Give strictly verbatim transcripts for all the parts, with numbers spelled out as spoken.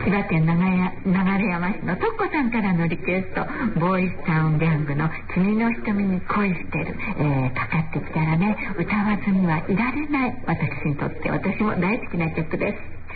千葉県流山市のとっこさんからのリクエスト、ボーイスタウンギャングの君の瞳に恋してる、えー、かかってきたらね、歌わずにはいられない、私にとって私も大好きな曲です。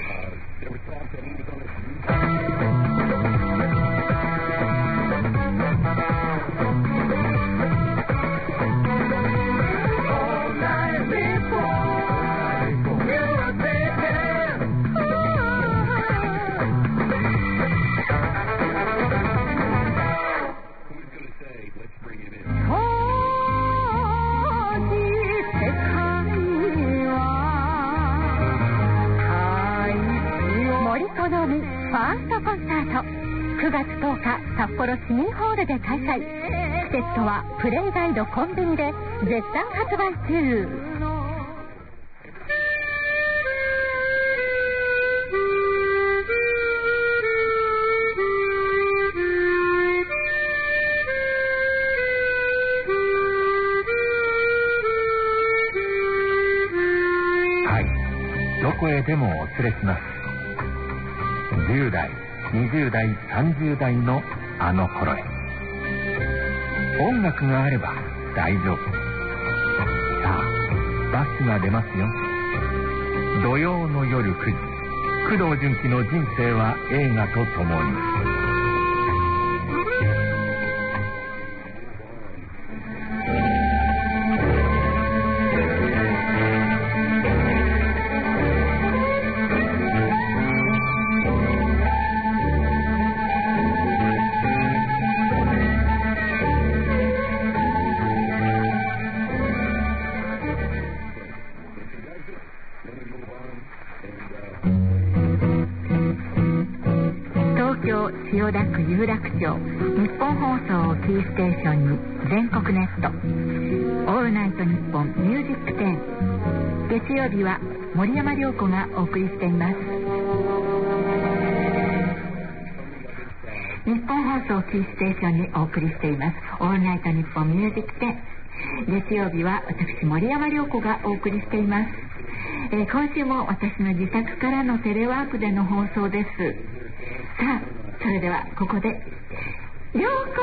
くがつとおか札幌市民ホールで開催。チケットはプレイガイドコンビニで絶賛発売中。 はい、どこへでもお連れします。じゅう代にじゅう代さんじゅう代のあの頃へ。音楽があれば大丈夫。さあバスが出ますよ。土曜の夜くじ、工藤純喜の人生は映画とともに。 千代田区有楽町、日本放送をキーステーションに全国ネット、オールナイトニッポンミュージックテン。月曜日は森山良子がお送りしています。日本放送キーステーションにお送りしていますオールナイトニッポンミュージックテン。月曜日は私森山良子がお送りしています。えー、今週も私の自宅からのテレワークでの放送です。さあそれではここで良子のスレ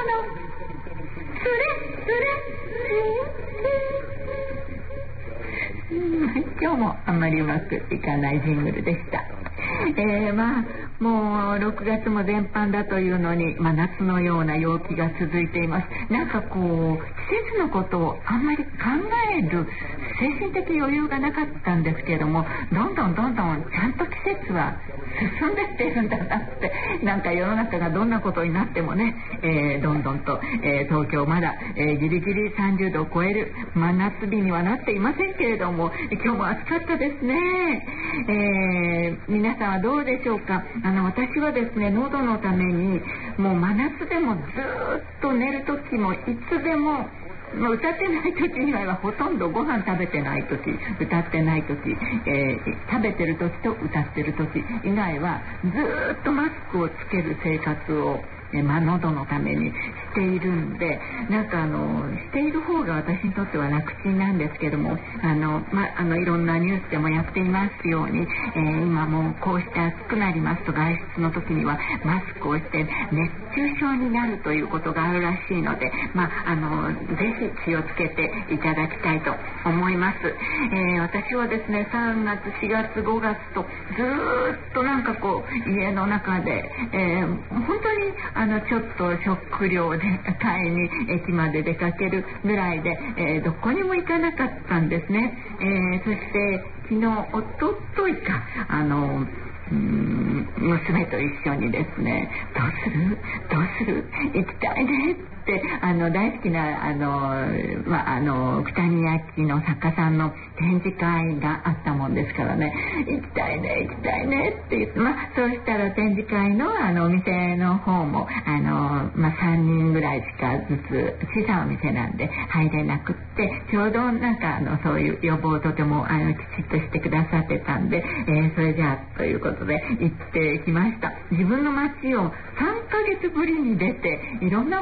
スレ、うん、今日もあんまりうまくいかないジングルでした。えー、まあもうろくがつも全般だというのに、まあ、夏のような陽気が続いています。なんかこう季節のことをあんまり考える精神的余裕がなかったんですけれども、どんどんどんどんちゃんと季節は進んでっているんだなって、なんか世の中がどんなことになってもね、えー、どんどんと、えー、東京まだ、えー、ギリギリさんじゅうどを超える真夏日にはなっていませんけれども、今日も暑かったですね。えー、皆さんはどうでしょうか。あの私はですね、喉のためにもう真夏でもずっと寝る時もいつでも、まあ、歌ってない時にはほとんどご飯食べてない時、歌ってない時、えー、食べてる時と歌ってる時以外はずっとマスクをつける生活を、えーまあ、喉のためにしているんで、なんかあのしている方が私にとっては楽ちんなんですけども、あの、まあ、あのいろんなニュースでもやっていますように、えー、今もうこうして暑くなりますと外出の時にはマスクをして熱中症になるということがあるらしいので、まあ、あのぜひ気をつけていただきたいと思います。えー、私はですね、さんがつしがつごがつとずっとなんかこう家の中で、えー、本当にあのちょっと食料で買いに駅まで出かけるぐらいで、えー、どこにも行かなかったんですね。えー、そして昨日おとといかあのうーん娘と一緒にですね、どうするどうする行きたいねってあの大好きなあの、まあ、あの九谷焼の作家さんの展示会があったもんですからね、行きたいね行きたいねって言って、まあ、そうしたら展示会のあのお店の方もあの、まあ、さんにんぐらいしかずつ小さなお店なんで入れなくって、ちょうどなんかあのそういう予防をとてもあのきちっとしてくださってたんで、えー、それじゃあということで行ってきました。自分の街をさんかげつぶりに出ていろんなものを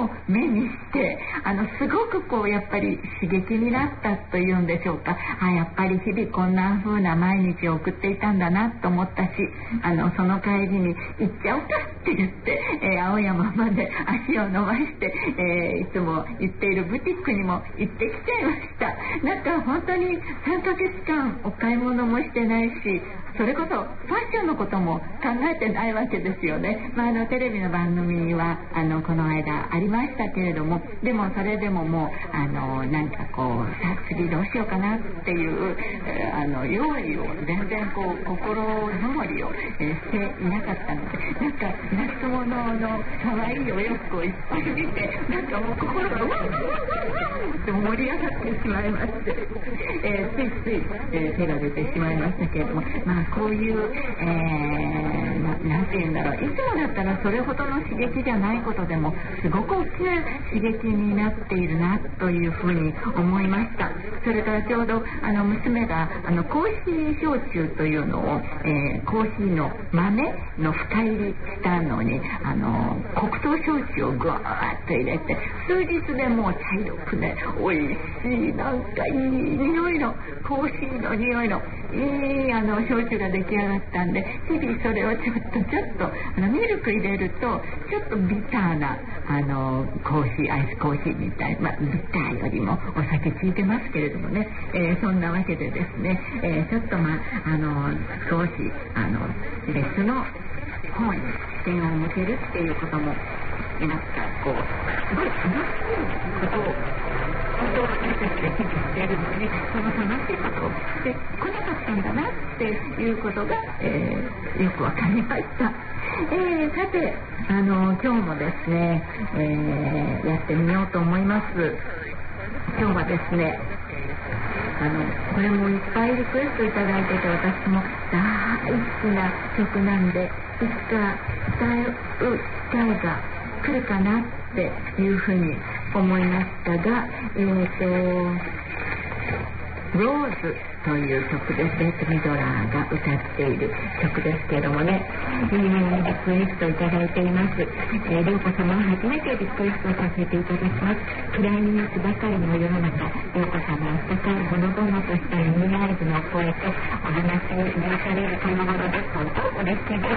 を目にしてあのすごくこうやっぱり刺激になったというんでしょうか。あやっぱり日々こんな風な毎日を送っていたんだなと思ったし、あのその帰りに行っちゃおうかって言って、えー、青山まで足を伸ばして、えー、いつも行っているブティックにも行ってきちゃいました。なんか本当にさんかげつかんお買い物もしてないし、それこそファッションのことも考えてないわけですよね。まあ、あのテレビの番組はあのこの間ありましたけれども、でもそれでももうあのなんかこうさあ次どうしようかなっていう、えー、あの用意を全然こう心づもりを、えー、していなかったので、なんか夏物の可愛いお洋服をいっぱい見て、なんかもう心がうわうわうわうわって盛り上がってしまいまして、えー、ついつい、えー、手が出てしまいましたけれども、まあこういう、えー、な, なんて言うんだろう、いつもだったらそれほどの刺激じゃないことでもすごく大きな刺激になっているなというふうに思いました。それからちょうどあの娘があのコーヒー焼酎というのを、えー、コーヒーの豆の深入りしたのにあの黒糖焼酎をぐわーっと入れて、数日でもう茶色くね美味しいなんかいい匂いのコーヒーの匂いのいいあの焼酎が出来上がったんで、日々それをちょっとちょっとあのミルク入れるとちょっとビターなあのコーヒーアイスコーヒーみたい、まあ、ビターよりもお酒ついてますけれどもね、えー、そんなわけでですね、えー、ちょっとまああの少しあの別の方に視点を向けるっていうこともなんかこうすごい楽しいことを本当は私たちが日々しているのに、その楽しいことをしてこなかったんだなっていうことが、えー、よくわかりました。えー、さてあの今日もですね、えー、やってみようと思います。今日はですねあのこれもいっぱいリクエストいただいてて、私も大好きな曲なんでいつか歌う機会が来るかなっていうふうに思いましたが、えーとローズという曲です。ベッド・ミドラーが歌っている曲ですけれどもね、えー、リクエストいただいています。えー、りょうこ様は初めてリクエストさせていただきます。暗いニュースばかりの世の中、りょうこ様は温かいほのぼのとしたミニライブの声とお話に許されるこのもので本当嬉しいです。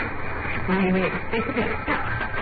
マイウェイ素敵でした。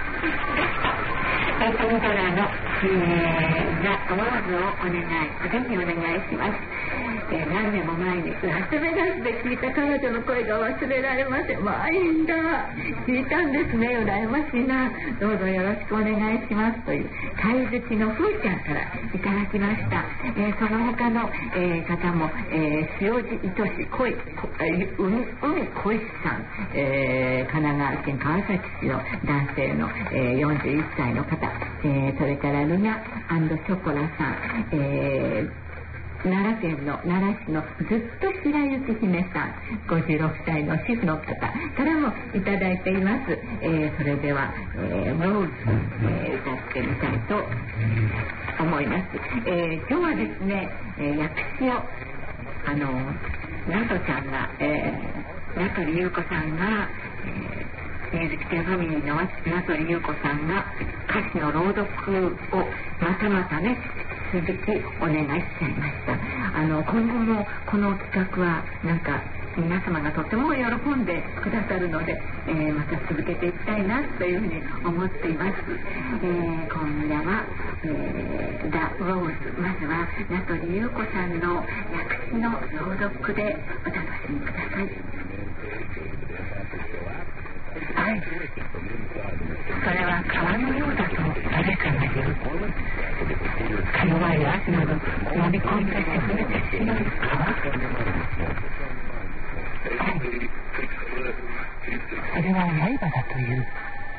ベッド・ミドラーの、えー、ザ・ローズをお願い、ぜひお願いします。えー、何年も前にラスベガスで聞いた彼女の声が忘れられません。まあいいんだ、聞いたんですね、羨ましいな、どうぞよろしくお願いしますという貝好きのふーちゃんからいただきました。えー、その他の、えー、方も、えー、塩地いとし恋海小石さん、えー、神奈川県川崎市の男性の、えー、よんじゅういっさいの方、えー、それからルナ&ショコラさん、えー奈良県の奈良市のずっと白雪姫さん、ごじゅうろくさいの主婦の方からもいただいています。えー、それでは、えー、ローズ、えー、歌ってみたいと思います。えー、今日はですね、えー、訳詞をあのナトちゃんが、えー、名取裕子さんが、えー、ミュージックテレファミリーの名取裕子さんが歌詞の朗読をまたまたね続きお願いしちゃいました。あの今後もこの企画はなんか皆様がとても喜んでくださるので、えー、また続けていきたいなというふうに思っています。えー、今夜は、えー、ザ・ローズ、まずは名取裕子さんの訳詞の朗読でお楽しみください。はい、それは川のようだと誰かが言う。か弱い足など飲み込んで沈めてしまう川。はい、それは刃だという。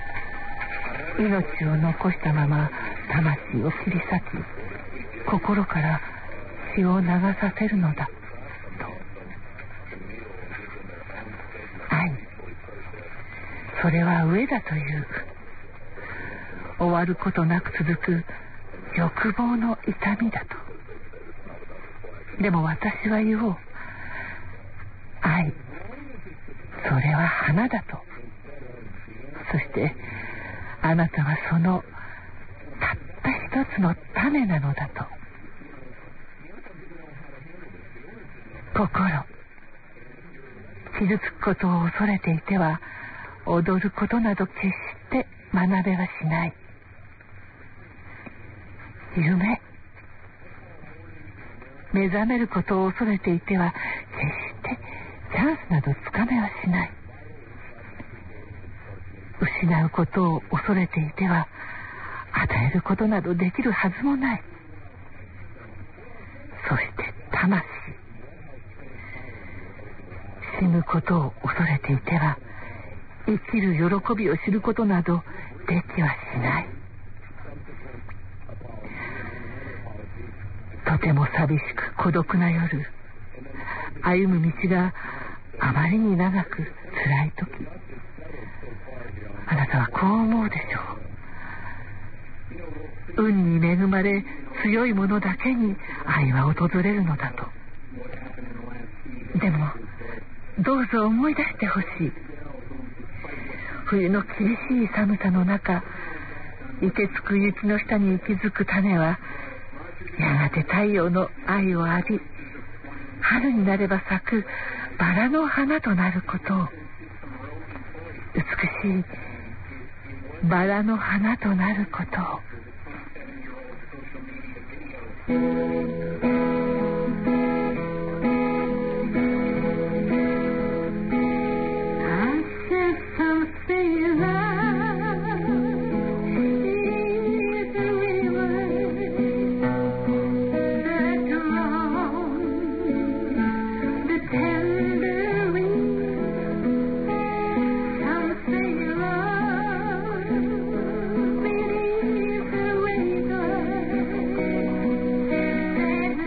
命を残したまま魂を切り裂き、心から血を流させるのだと。愛、それは飢えだという。終わることなく続く欲望の痛みだと。でも私は言おう。愛、それは花だと。そしてあなたはそのたったつの種なのだと。心、傷つくことを恐れていては踊ることなど決して学べはしない。夢、目覚めることを恐れていては決してチャンスなどつかめはしない。失うことを恐れていては与えることなどできるはずもない。そして魂、死ぬことを恐れていては生きる喜びを知ることなどできはしない。とても寂しく孤独な夜、歩む道があまりに長く辛いとき、あなたはこう思うでしょう。運に恵まれ強い者だけに愛は訪れるのだと。でもどうぞ思い出してほしい。冬の厳しい寒さの中、凍てつく雪の下に息づく種はやがて太陽の愛を浴び、春になれば咲くバラの花となることを、美しいバラの花となることを。 Beneath the window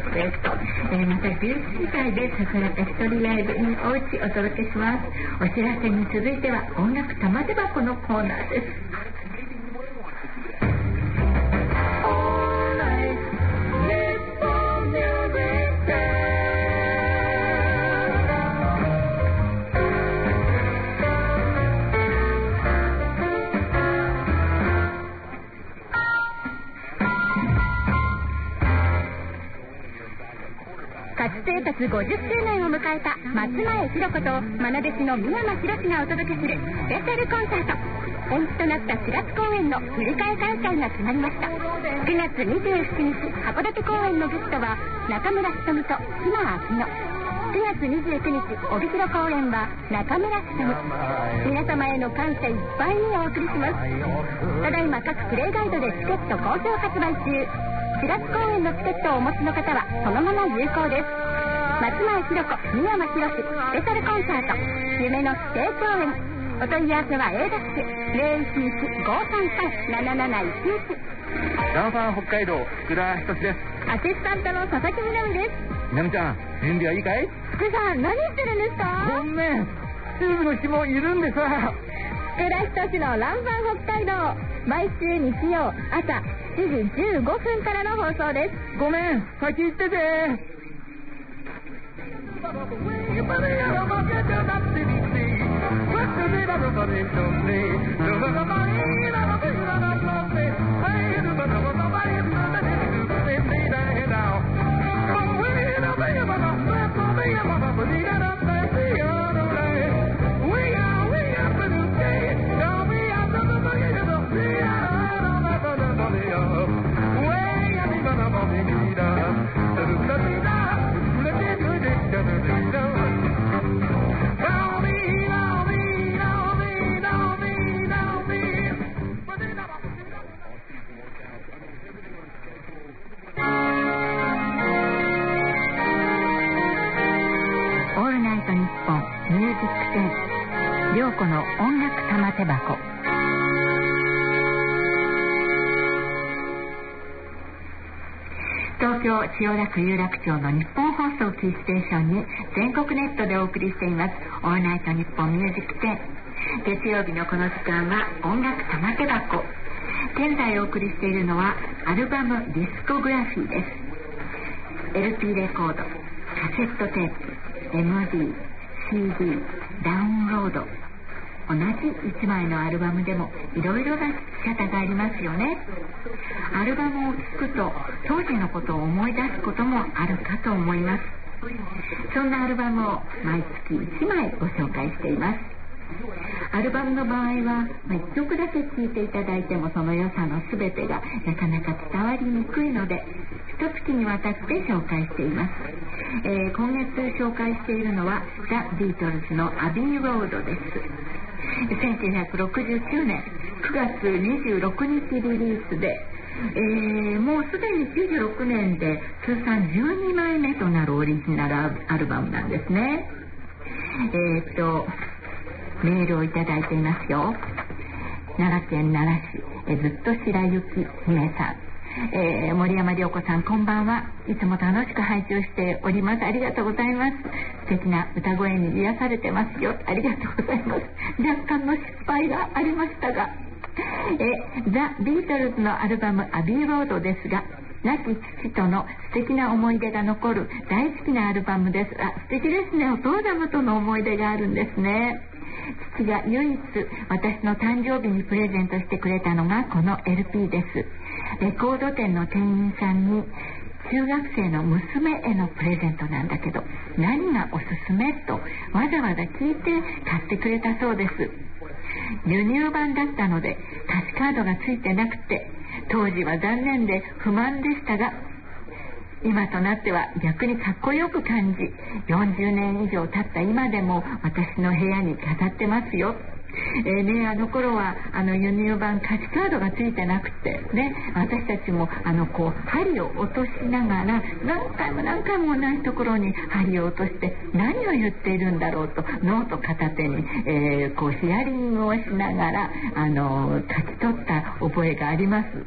です。えー、またじゅういちじ台で桜田一人ライブにおうちお届けします。お知らせに続いては音楽玉手箱のコーナーです。 歌手生活ごじゅっしゅうねんを迎えた松前ひろ子と愛弟子の三山ひろしがお届けするスペシャルコンサート。延期となったしがつ公演の振り替え開催が決まりました。くがつにじゅうしちにち函館公演のゲストは中村瞳と島明乃。くがつにじゅうくにち帯広公演は中村瞳。皆様への感謝いっぱいにお送りします。ただいま各プレイガイドでチケット好評発売中。しがつ公演のチケットをお持ちの方はそのまま有効です。松前ひろ子、三山ひろしスペシャルコンサート夢の指定公演。お問い合わせは A ダッシュ ゼロいちいち ごさんさん なななないちいち。 ダンサー北海道福田仁です。 アシスタントの佐々木みなみです。 みなみちゃん、準備はいいかい？ 福さん、何してるんですか？ ごめん、チームの紐いるんでさ。 福田仁のランバン北海道、毎週日曜朝しちじじゅうごふんからの放送です。 ごめん、先行ってて。 涼子の音楽玉手箱。東京千代田区有楽町の日本放送キーステーションに全国ネットでお送りしていますオールナイトニッポンミュージックテン。月曜日のこの時間は音楽玉手箱。現在お送りしているのはアルバムディスコグラフィーです。 エルピー レコード、カセットテープ、 エムディー、シーディー、ダウンロード、同じいちまいのアルバムでもいろいろな仕方がありますよね。アルバムを聴くと当時のことを思い出すこともあるかと思います。そんなアルバムを毎月いちまいご紹介しています。アルバムの場合は、まあ、いっきょくだけ聴いていただいてもその良さの全てがなかなか伝わりにくいので一月にわたって紹介しています。えー、今月紹介しているのはザ・ビートルズのアビー・ロードです。せんきゅうひゃくろくじゅうきゅうねんくがつにじゅうろくにちリリースで、えー、もうすでにきゅうじゅうろくねんで通算じゅうにまいめとなるオリジナルアルバムなんですね。えー、っとメールをいただいていますよ。奈良県奈良市、えずっと白雪姫さん、えー、森山良子さん、こんばんは。いつも楽しく拝聴しております。ありがとうございます。素敵な歌声に癒されてますよ。ありがとうございます。若干の失敗がありましたが、えザ・ビートルズのアルバムアビー・ロードですが、亡き父との素敵な思い出が残る大好きなアルバムです。あ、素敵ですね。お父様との思い出があるんですね。父が唯一私の誕生日にプレゼントしてくれたのがこの エルピー です。レコード店の店員さんに中学生の娘へのプレゼントなんだけど何がおすすめとわざわざ聞いて買ってくれたそうです。輸入版だったので歌詞カードがついてなくて当時は残念で不満でしたが、今となっては逆にかっこよく感じ、よんじゅうねん以上経った今でも私の部屋に飾ってますよ。えーね、あの頃はあの輸入版歌詞カードがついてなくてね、私たちもあのこう針を落としながら何回も何回も同じところに針を落として何を言っているんだろうとノート片手に、えー、こうヒアリングをしながらあの書き取った覚えがあります。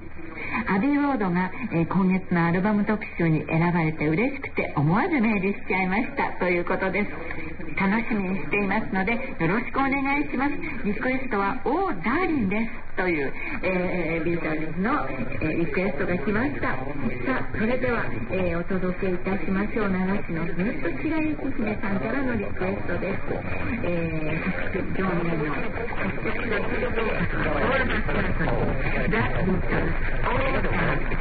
アビー・ロードが、えー、今月のアルバム特集に選ばれて嬉しくて思わずメールしちゃいましたということです。楽しみにしていますのでよろしくお願いします。リクエストはオー・ダーリンですという、えー、ビートルズの、えー、リクエストが来ました。さあそれでは、えー、お届けいたしましょう。長市のスネット白雪姫さんからのリクエストです。えー、作詞上面の作詞白雪姫さんオールマスタートザ・ビートルズオー・ダーリン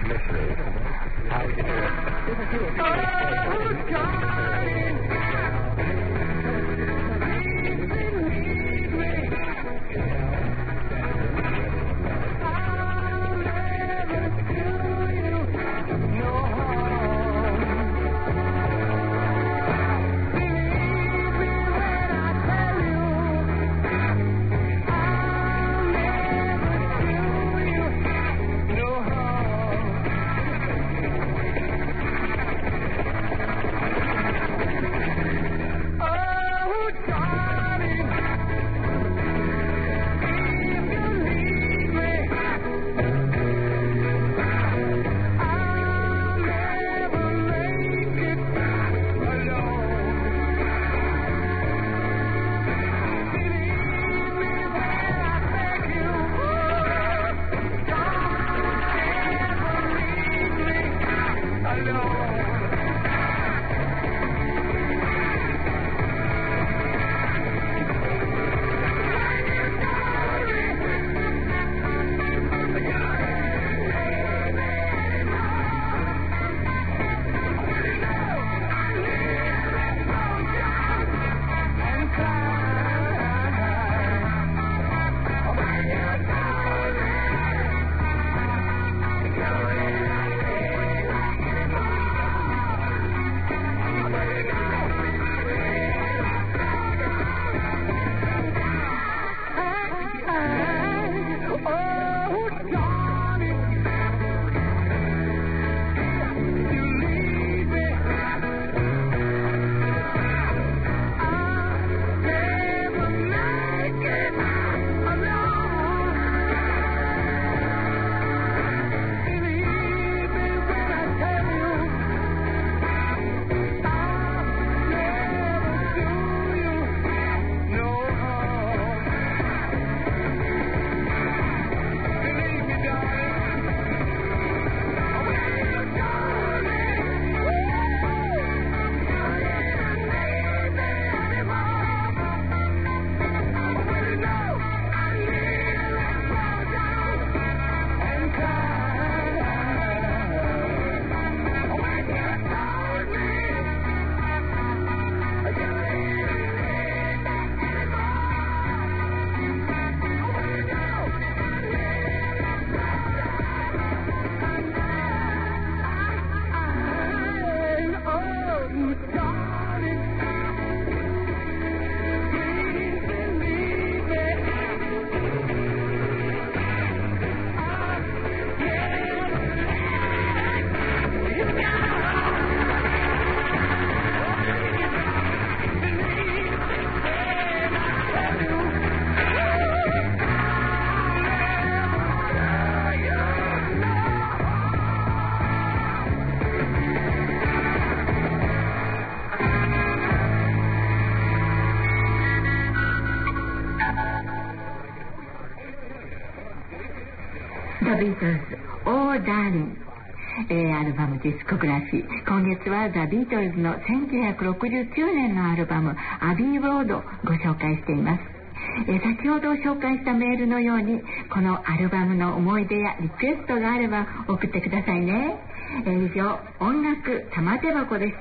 ザ・ビートルズオー・ダーリン、えー、アルバムディスコグラフィー。今月はザ・ビートルズのせんきゅうひゃくろくじゅうきゅうねんのアルバムアビー・ロードをご紹介しています。えー、先ほど紹介したメールのようにこのアルバムの思い出やリクエストがあれば送ってくださいね。えー、以上音楽玉手箱でした。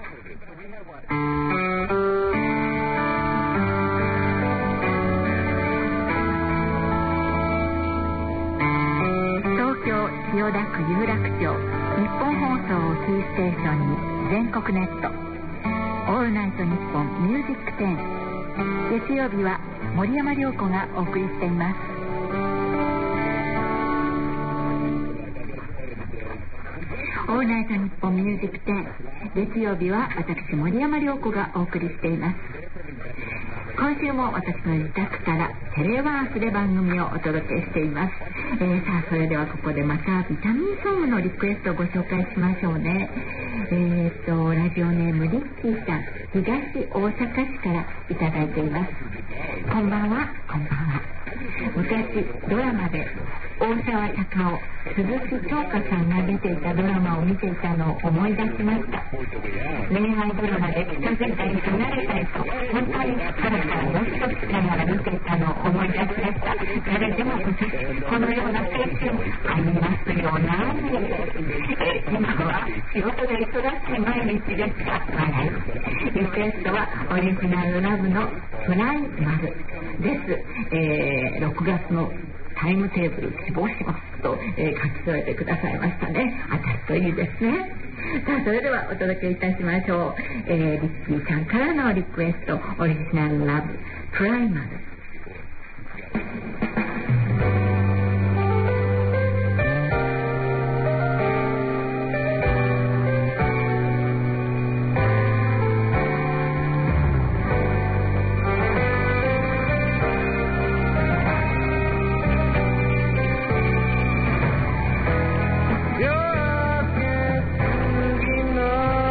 千代田区有楽町日本放送をキーステーションに全国ネットオールナイトニッポンミュージックテン。月曜日は森山良子がお送りしています。オールナイトニッポンミュージックテン、月曜日は私森山良子がお送りしています。 今週も私の自宅からテレワークで番組をお届けしています。えー、さあそれではここでまたビタミンソングのリクエストをご紹介しましょうね。えーとラジオネームリッキーさん、東大阪市からいただいています。こんばんは。こんばんは。昔ドラマで大沢たかお、鈴木京香さんが出ていたドラマを見ていたのを思い出しました。恋愛ドラマで近づいたり離れたりと本当にハラハラドキドキしながら見ていたのを思い出しました。誰でもこのような青春ありますよな。えー、今は仕事で忙しい毎日ですが笑い。リクエストはオリジナルラブのフライマルです。えー、ろくがつのタイムテーブル希望しますと、えー、書き添えてくださいましたね。当たるといいですね。さあそれではお届けいたしましょう。えー、リッキーさんからのリクエスト、オリジナルラブプライマル。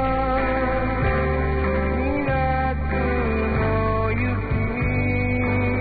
夏の雪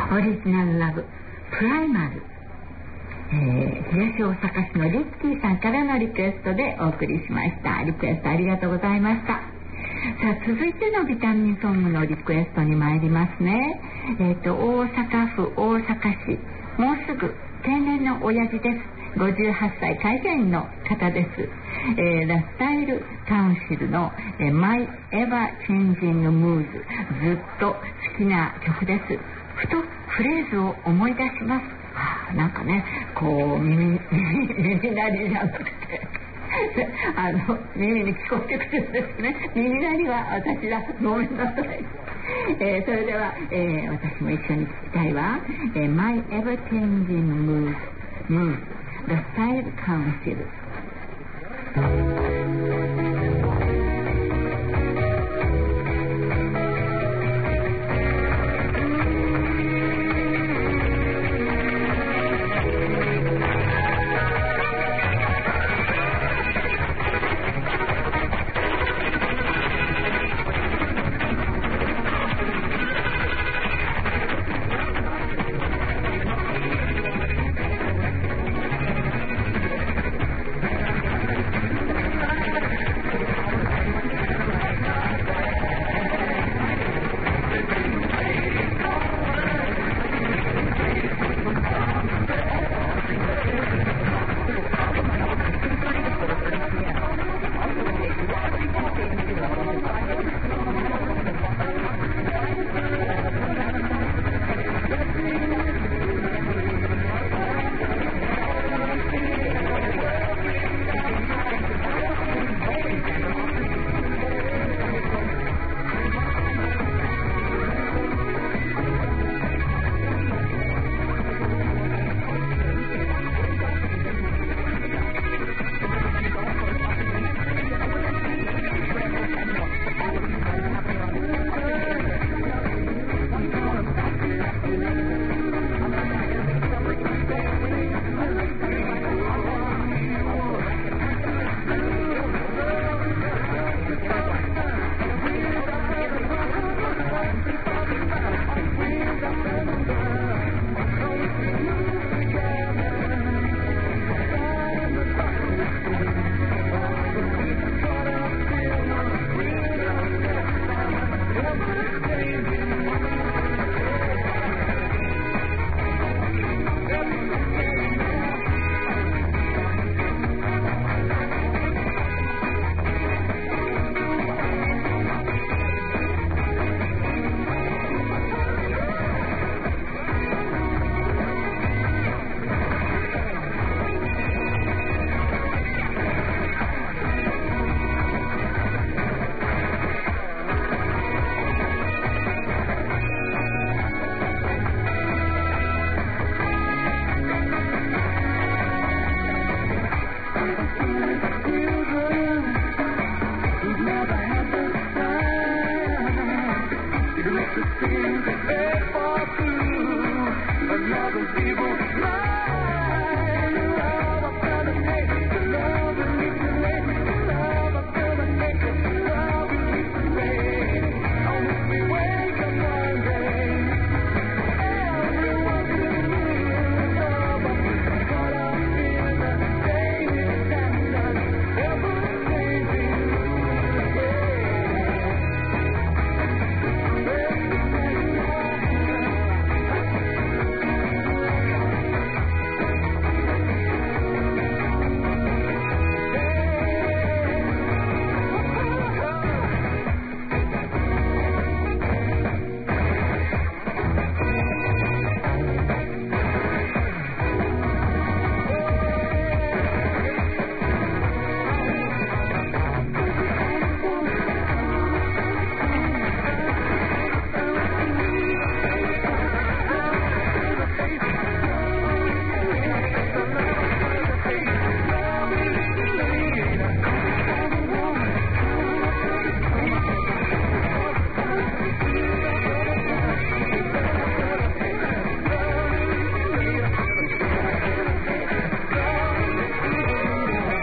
オリジナルラブプライマル、えー、東大阪市のリッキーさんからのリクエストでお送りしました。リクエストありがとうございました。さあ、続いてのビタミンソングのリクエストに参りますね。えーと大阪府大阪市、もうすぐ定年の親父です。ごじゅうはっさい会社員の方です。えー、ラスタイルカウンシルの、えー、My Ever Changing Mood、 ずっと好きな曲です。ふとフレーズを思い出します。あ、なんかね、こう耳耳鳴りじゃなくてあの耳に聞こえてくるんですね。耳鳴りは私だ、ごめんなさい。えー、それでは、えー、私も一緒に聞きたいわ。えー、My Ever Changing Mood Mood The Style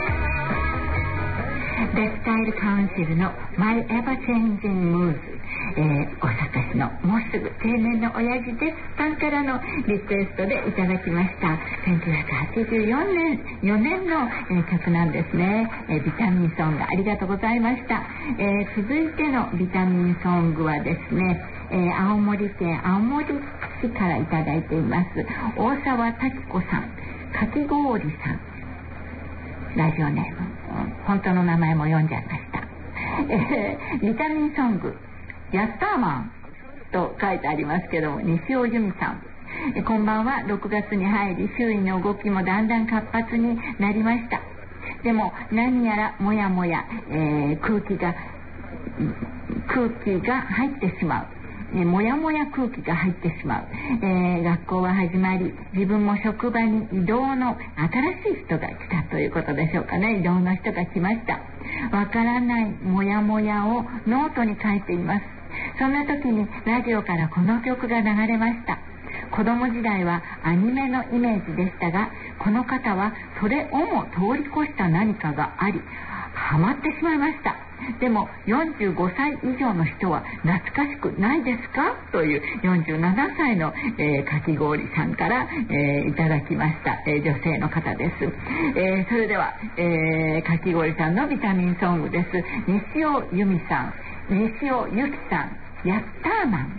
Council。The Style Council の My Ever Changing Mood、 えー、大阪市のもうすぐ定年の親父ですさんからのリクエストでいただきました。せんきゅうひゃくはちじゅうよねんよねんの、えー、曲なんですね、えー、ビタミンソングありがとうございました。えー、続いてのビタミンソングはですね、えー、青森県青森市からいただいています大沢滝子さん、かき氷さん、ラジオネーム、うん、本当の名前も読んじゃいました。えー、ビタミンソングヤッターマンと書いてありますけども、西尾由美さん、えこんばんは。ろくがつに入り周囲の動きもだんだん活発になりました。でも何やらもやもや、えー、空気が空気が入ってしまう、えー、もやもや空気が入ってしまう、えー、学校は始まり、自分も職場に移動の新しい人が来たということでしょうかね。移動の人が来ました。わからないもやもやをノートに書いています。そんな時にラジオからこの曲が流れました。子供時代はアニメのイメージでしたが、この方はそれをも通り越した何かがありハマってしまいました。でもよんじゅうごさい以上の人は懐かしくないですかというよんじゅうななさいの、えー、かき氷さんから、えー、いただきました、えー、女性の方です。えー、それでは、えー、かき氷さんのビタミンソングです。西尾由美さん、西尾由紀さん、ヤッターマン。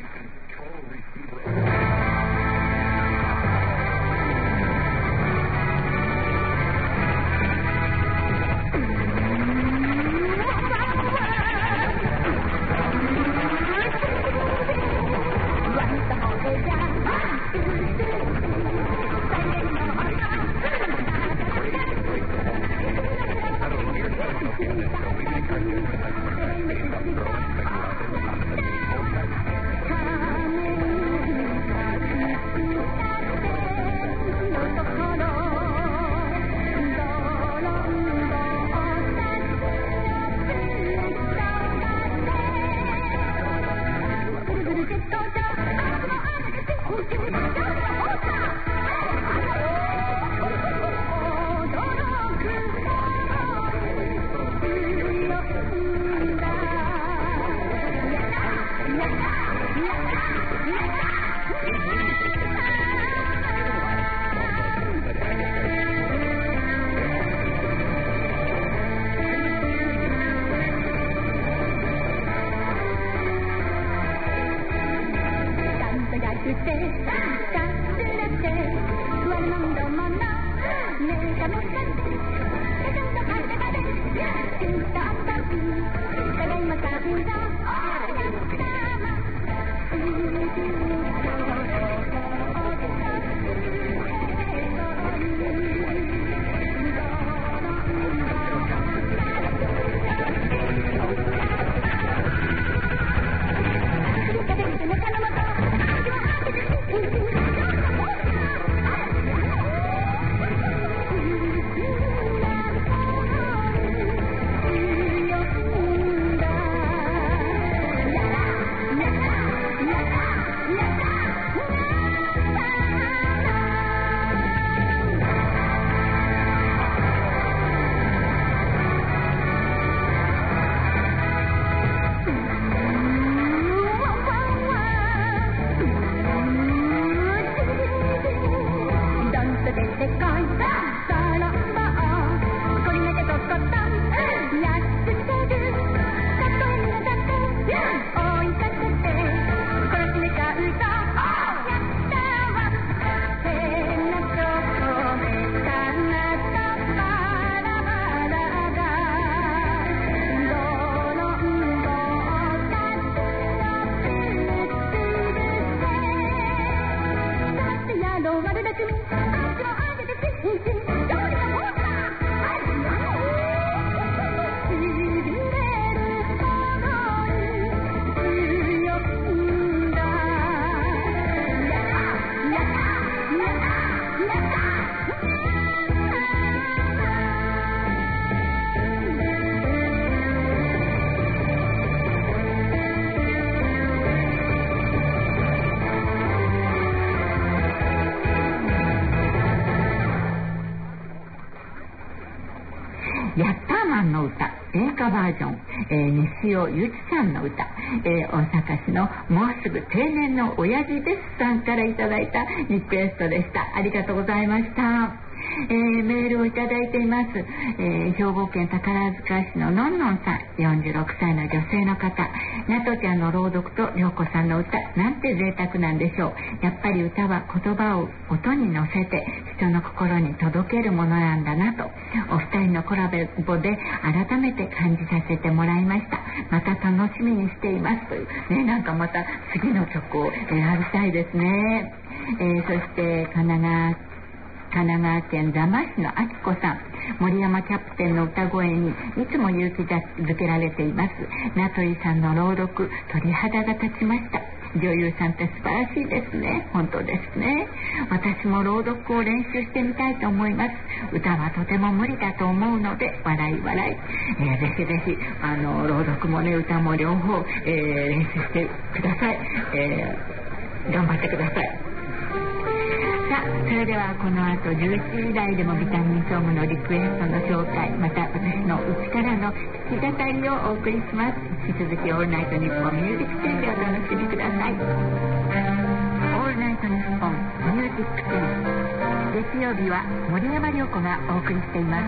マンの歌演歌バージョン、えー、西尾ゆきさんの歌、えー、大阪市のもうすぐ定年の親父ですさんからいただいたリクエストでした。ありがとうございました。えー、メールをいただいています。えー、兵庫県宝塚市ののんのんさん、よんじゅうろくさいの女性の方。なとちゃんの朗読とりょうこさんの歌、なんて贅沢なんでしょう。やっぱり歌は言葉を音に乗せて人の心に届けるものなんだなと、お二人のコラボで改めて感じさせてもらいました。また楽しみにしていますというね。なんかまた次の曲を選びたいですね。えー、そして神奈川神奈川県座間市のあきこさん、森山キャプテンの歌声にいつも勇気づけられています。名取さんの朗読、鳥肌が立ちました。女優さんって素晴らしいですね。本当ですね。私も朗読を練習してみたいと思います。歌はとても無理だと思うので笑い笑い、えー、ぜひぜひあの朗読もね歌も両方、えー、練習してください。えー、頑張ってください。さあ、それではこの後じゅういちじ台でもビタミンソングのリクエストの紹介、また私の内からの弾き語りをお送りします。引き続きオールナイトニッポンミュージックテンでお楽しみください。オールナイトニッポンミュージックテン、月曜日は森山良子がお送りしています。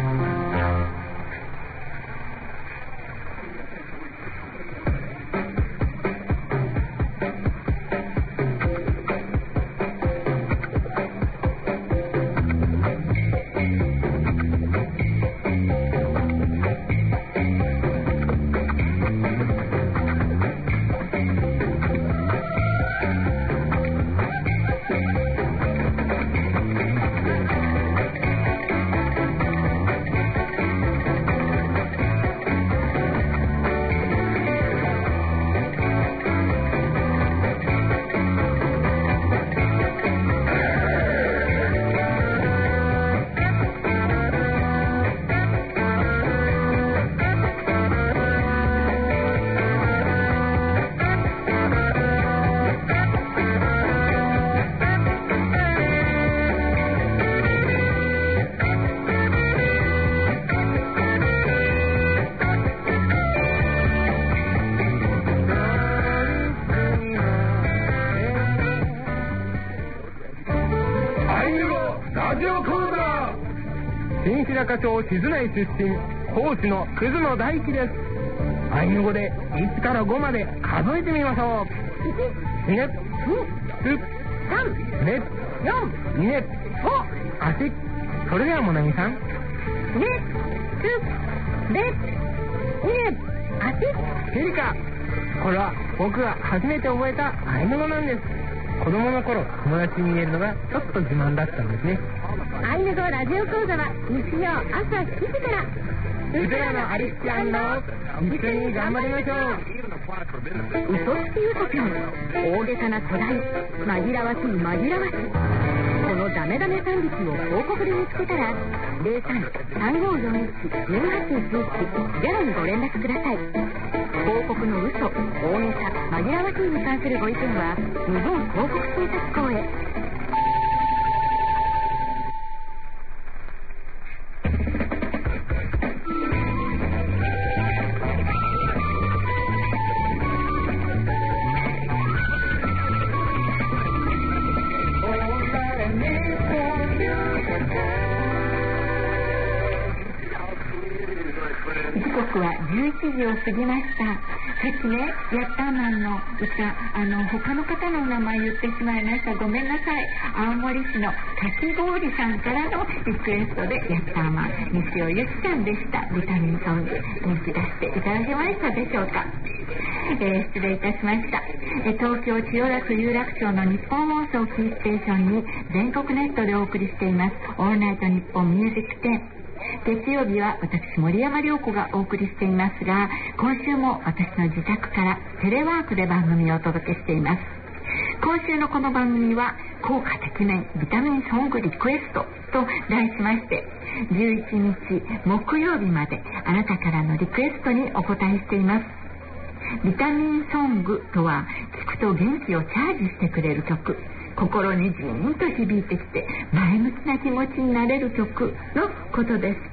新白河町静内出身、講師の葛野大樹です。アイヌ語でいちからごまで数えてみましょう。いち、に、さん、よん、に、ご、はち。それではもなみさん。に、に、はち。シリカ。これは僕が初めて覚えたアイヌ語なんです。子供の頃友達に言えるのがちょっと自慢だったんですね。 アイヌ語ラジオ講座は日曜朝しちじから。 うずらのアリスちゃんの一緒に頑張りましょう。 嘘つきユトピョン、大げさな巨大、紛らわしい紛らわしい、このダメダメ三匹を報告で見つけたら ゼロさん さんごーよんいち にはちいちいち ゼロにご連絡ください。広告の嘘、大げさ、紛らわしいに関するご意見は日本広告警察庁へ。時刻はじゅういちじを過ぎました。さっきね、ヤッターマンの歌、あの他の方のお名前言ってしまいました。ごめんなさい。青森市のかき氷さんからのリクエストでヤッターマン、西尾ゆきさんでした。ビタミンソング、元気出していただけましたでしょうか。えー、失礼いたしました。えー、東京千代田区有楽町の日本放送キーステーションに全国ネットでお送りしていますオールナイトニッポンミュージックテン。月曜日は私森山良子がお送りしていますが、今週も私の自宅からテレワークで番組をお届けしています。今週のこの番組は効果てきめんビタミンソングリクエストと題しまして、じゅういちにち木曜日まであなたからのリクエストにお答えしています。ビタミンソングとは聞くと元気をチャージしてくれる曲、心にじーんと響いてきて前向きな気持ちになれる曲のことです。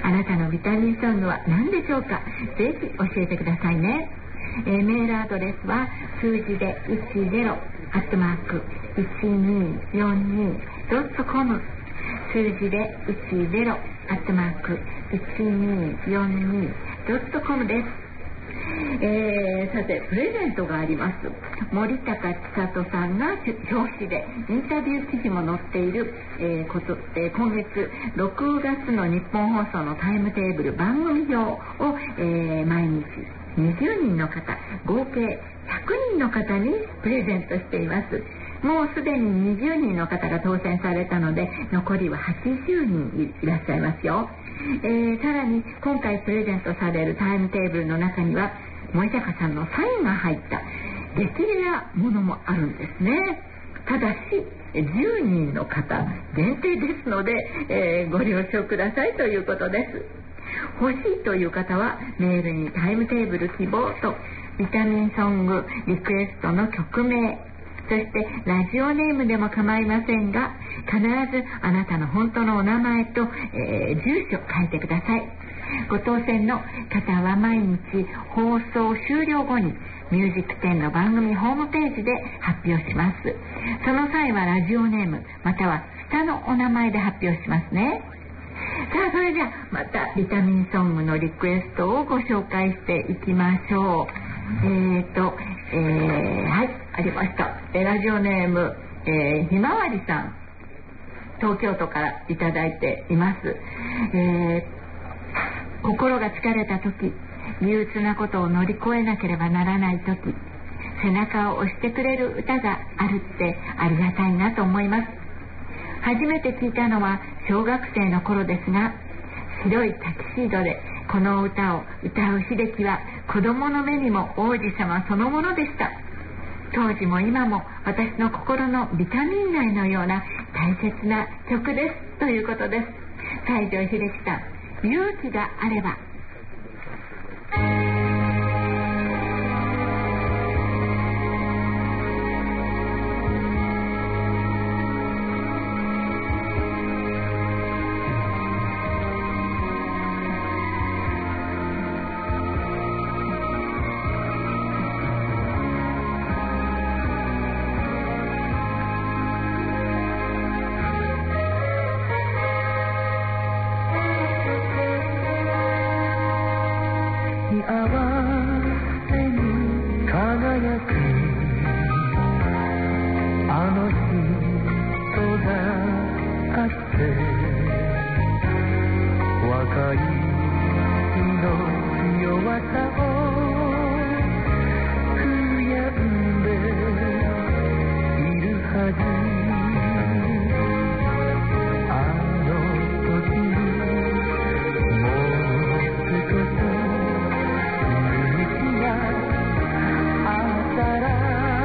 あなたのビタミンソングは何でしょうか。ぜひ教えてくださいね。えー、メールアドレスは数字でいちゼロアットマーク いちにーよんにードットコム、 数字でいちゼロアットマーク いちにーよんにードットコム です。えー、さてプレゼントがあります。森高千里さんが表紙でインタビュー記事も載っている、えーことえー、今月ろくがつの日本放送のタイムテーブル番組表を、えー、毎日にじゅうにんの方、合計ひゃくにんの方にプレゼントしています。もうすでににじゅうにんの方が当選されたので、残りははちじゅうにんいらっしゃいますよ。えー、さらに今回プレゼントされるタイムテーブルの中には森高さんのサインが入った激レアものもあるんですね。ただしじゅうにんの方限定ですので、えー、ご了承くださいということです。欲しいという方はメールにタイムテーブル希望とビタミンソングリクエストの曲名、そしてラジオネームでも構いませんが、必ずあなたの本当のお名前と、えー、住所書いてください。ご当選の方は毎日放送終了後にミュージックテンの番組ホームページで発表します。その際はラジオネームまたは下のお名前で発表しますね。さあ、それじゃあまたビタミンソングのリクエストをご紹介していきましょう。えーと、えー、はい、ありました。えラジオネーム、えー、ひまわりさん、東京都からいただいています。えー、心が疲れた時、憂鬱なことを乗り越えなければならない時、背中を押してくれる歌があるってありがたいなと思います。初めて聞いたのは小学生の頃ですが、白いタキシードでこの歌を歌う秀樹は子供の目にも王子様そのものでした。当時も今も私の心のビタミン剤のような大切な曲ですということです。西城秀樹さん、勇気があれば。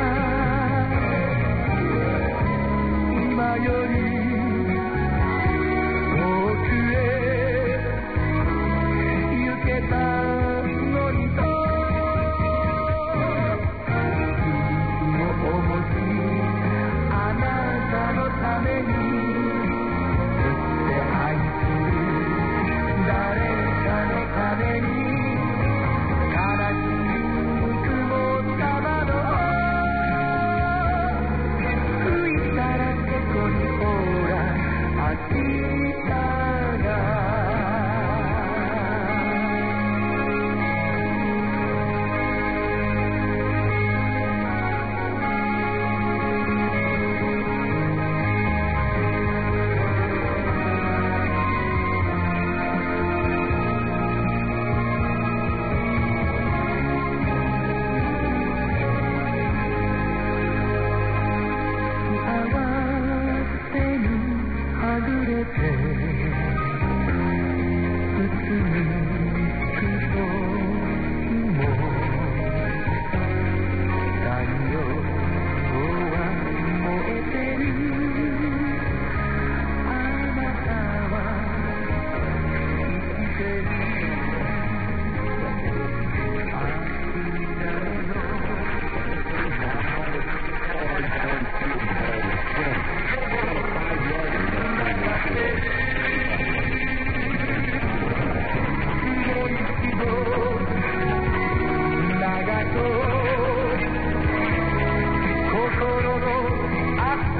今より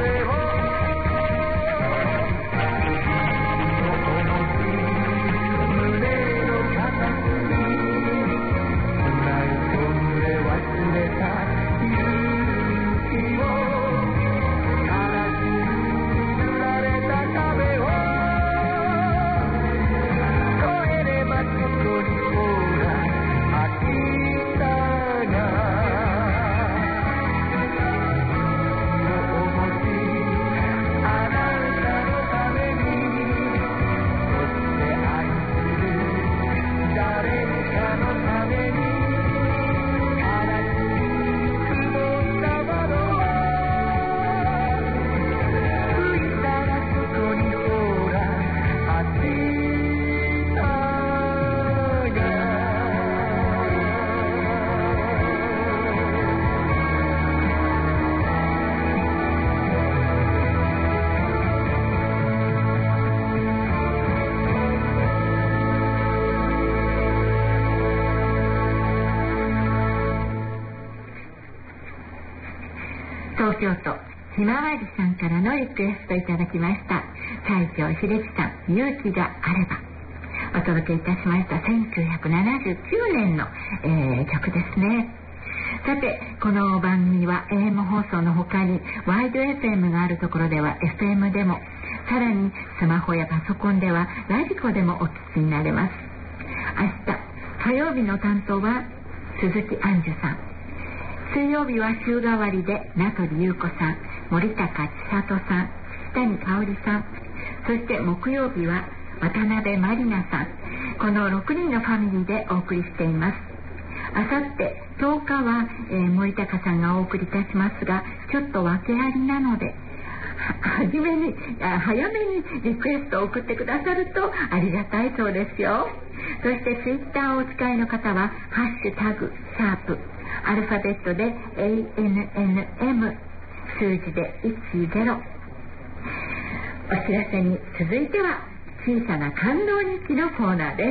東京都ひまわりさんからのリクエストいただきました。西城秀樹さん、勇気があればお届けいたしました。せんきゅうひゃくななじゅうきゅうねんの、えー、曲ですね。さて、この番組は エーエム 放送の他にワイド エフエム があるところでは エフエム でも、さらにスマホやパソコンではラジコでもお聞きになれます。明日火曜日の担当は鈴木杏樹さん、水曜日は週替わりで名取裕子さん、森高千里さん、岸谷香織さん、そして木曜日は渡辺満里奈さん、このろくにんのファミリーでお送りしています。あさってとおかは、えー、森高さんがお送りいたしますが、ちょっと訳ありなのではじめにあ早めにリクエストを送ってくださるとありがたいそうですよ。そしてツイッターをお使いの方はハッシュタグシャープアルファベットで エーエヌエヌエム 数字でいちゼロ。お知らせに続いては小さな感動日記のコーナーです。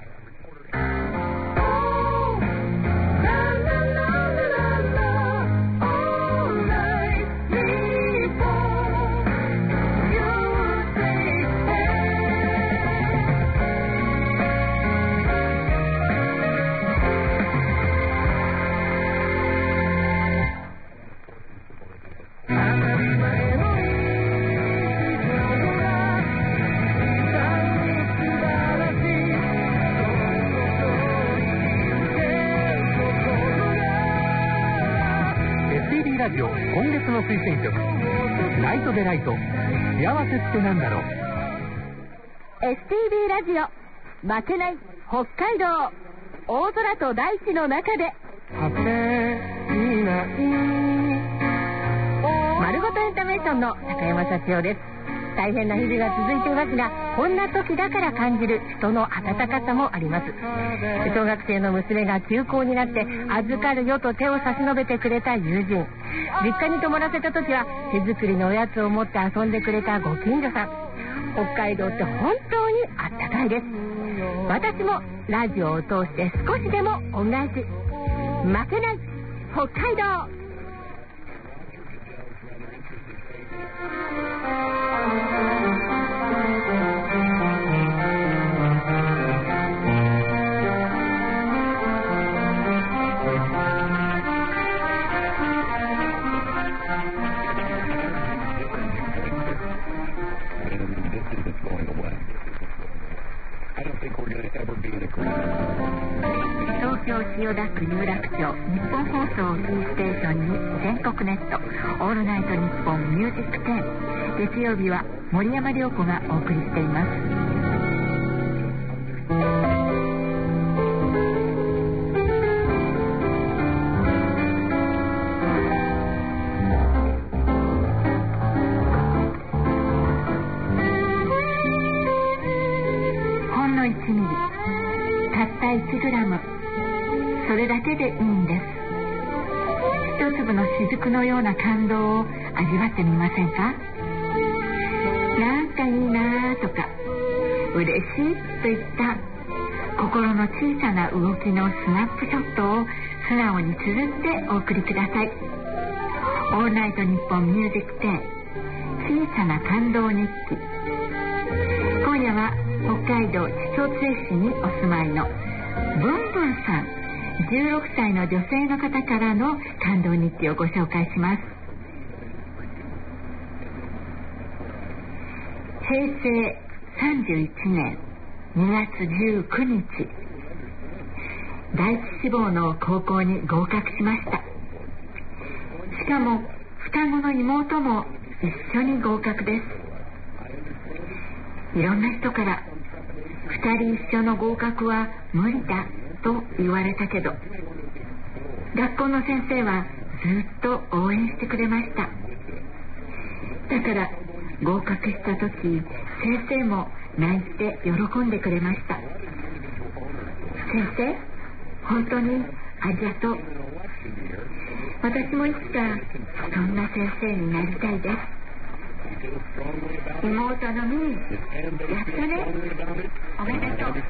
ラジオ今月の推薦曲、ナイトデライト、幸せってなんだろう。 エスティービー ラジオ負けない北海道、大空と大地の中で果てない丸ごとエンタメーションの高山幸代です。大変な日々が続いていますが、こんな時だから感じる人の温かさもあります。小学生の娘が休校になって預かるよと手を差し伸べてくれた友人、実家に泊まらせた時は手作りのおやつを持って遊んでくれたご近所さん。北海道って本当にあったかいです。私もラジオを通して少しでも恩返し、負けない北海道。 東京千代田区有楽町日本放送キーステーションに全国ネットオールナイトニッポンミュージックテン、月曜日は森山良子がお送りしています。ほんのいちミリ、たったいちグラム、それだけでいいんです。一粒の雫のような感動を味わってみませんか？なんかいいなとか嬉しいといった心の小さな動きのスナップショットを素直に綴ってお送りください。オールナイトニッポンミュージックテン、 さな感動日記。今夜は北海道千歳市にお住まいのブンブンさん、じゅうろくさいの女性の方からの感動日記をご紹介します。へいせいさんじゅういちねんにがつじゅうくにち、第一志望の高校に合格しました。しかも双子の妹も一緒に合格です。いろんな人から二人一緒の合格は無理だと言われたけど、学校の先生はずっと応援してくれました。だから合格した時、先生も泣いて喜んでくれました。先生、本当にありがとう。私もいつかそんな先生になりたいです。妹のミニ、やったね。おめでとう。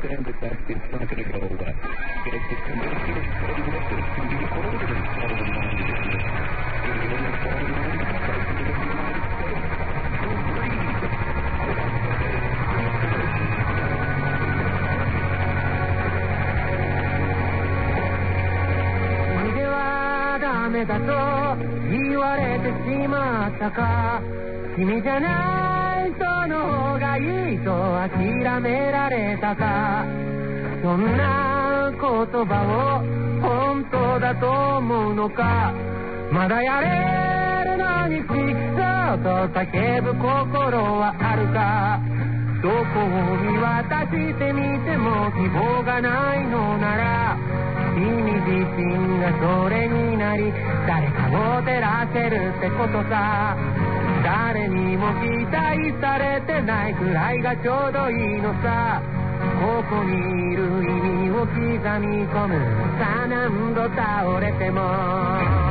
だと言われてしまったか、君じゃない人の方がいいと諦められたか、そんな言葉を本当だと思うのか、まだやれるのにちくしょうと叫ぶ心はあるか、どこを見渡してみても希望がないのなら、君自身がそれになり誰かを照らせるってことさ。誰にも期待されてないくらいがちょうどいいのさ。ここにいる意味を刻み込むのさ。何度倒れても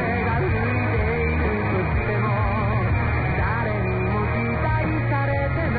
誰にも期待されて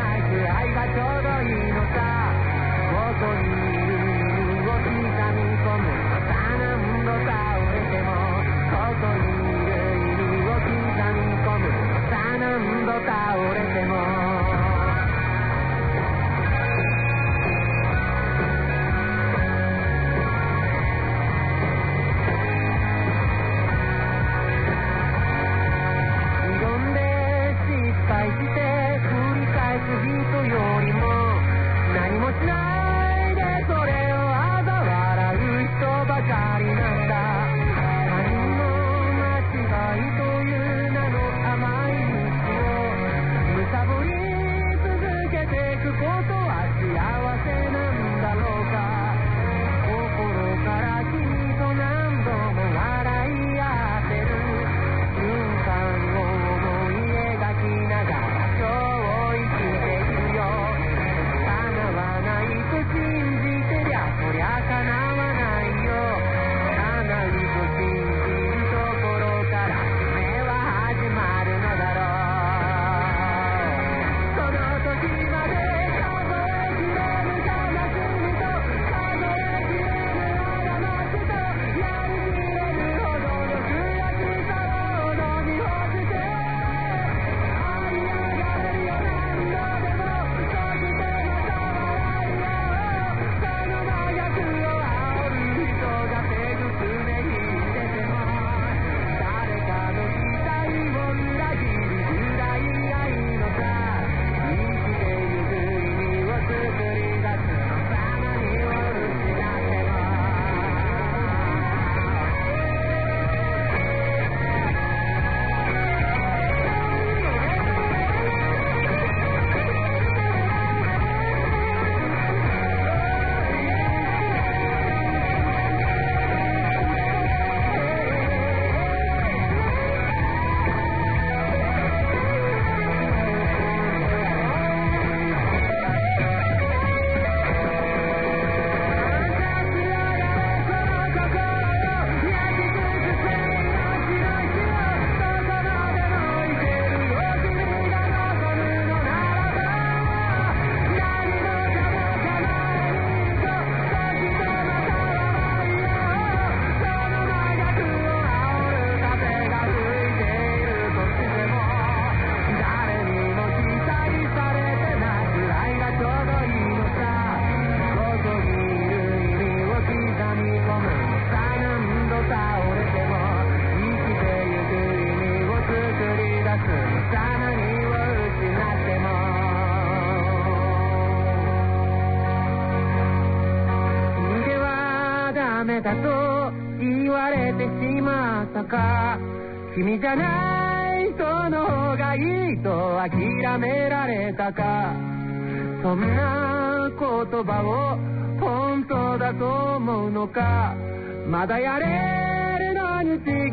ダメだと言われてしまったか、君じゃない人の方がいいと諦められたか、そんな言葉を本当だと思うのか、まだやれるのにちくしょうと叫ぶ君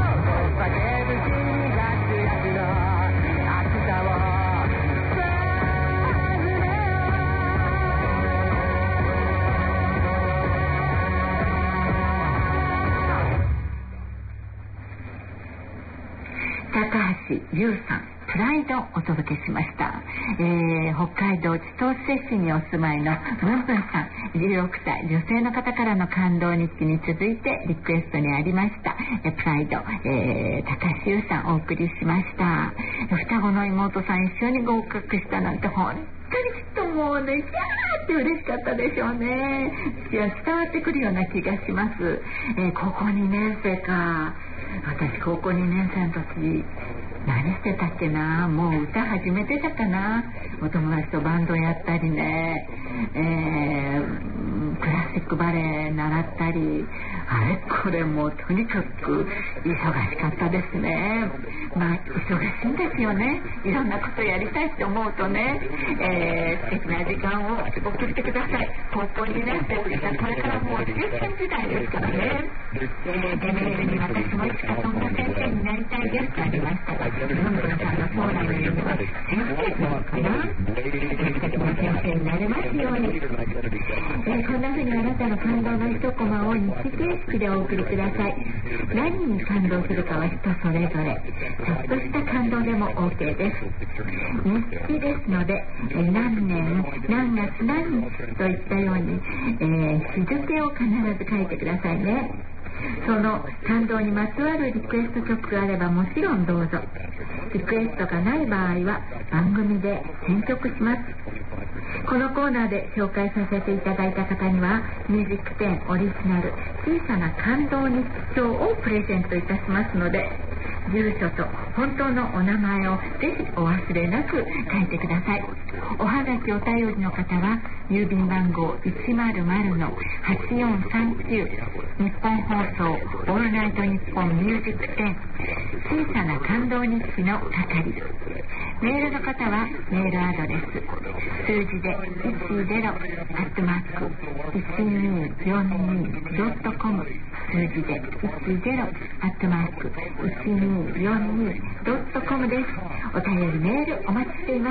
が好きの明日を高橋優さん、プライドをお届けしました。えー、北海道千歳市にお住まいのムンブンさん、じゅうろくさい女性の方からの感動日記に続いてリクエストにありましたえプライド、えー、高橋優さんお送りしました。双子の妹さん一緒に合格したなんて本当にきっともうね、キャーって嬉しかったでしょうね。いや、伝わってくるような気がします。えー、高校にねん生か。私高校にねん生の時何してたっけな。もう歌始めてたかな。お友達とバンドやったりね、えー、クラシックバレエ習ったり、あれこれもうとにかく忙しかったですね。まあ忙しいんですよね。いろんなことやりたいって思うとね、えー、素敵な時間を送ってください。高校にねん生ってこれからもう中堅時代ですからね。えー、でメールに私もいつかそんな先生になりたいですとありましたが、ムンブンさんの将来の夢は先生なのかな。私たちも先生になれますように。えー、こんな風にあなたの感動の一コマを日記形式でお送りください。何に感動するかは人それぞれ。ちょっとした感動でも OK です。日記ですので、えー、何年何月何日といったように、えー、日付を必ず書いてくださいね。その感動にまつわるリクエスト曲があればもちろんどうぞ。リクエストがない場合は番組で選曲します。このコーナーで紹介させていただいた方にはミュージックテンオリジナル小さな感動日記帳をプレゼントいたしますので、住所と本当のお名前をぜひお忘れなく書いてください。おはがきお便りの方は郵便番号 いちまるまるのはちよんさんきゅう 日本放送オールナイトニッポンミュージックテン小さな感動日記の係。メールの方はメールアドレス数字でいちゼロアットマーク いちにーよんにードットコム 数字でいちゼロアットマーク いちにーよんにードットコム です。お便りメールお待ちしています。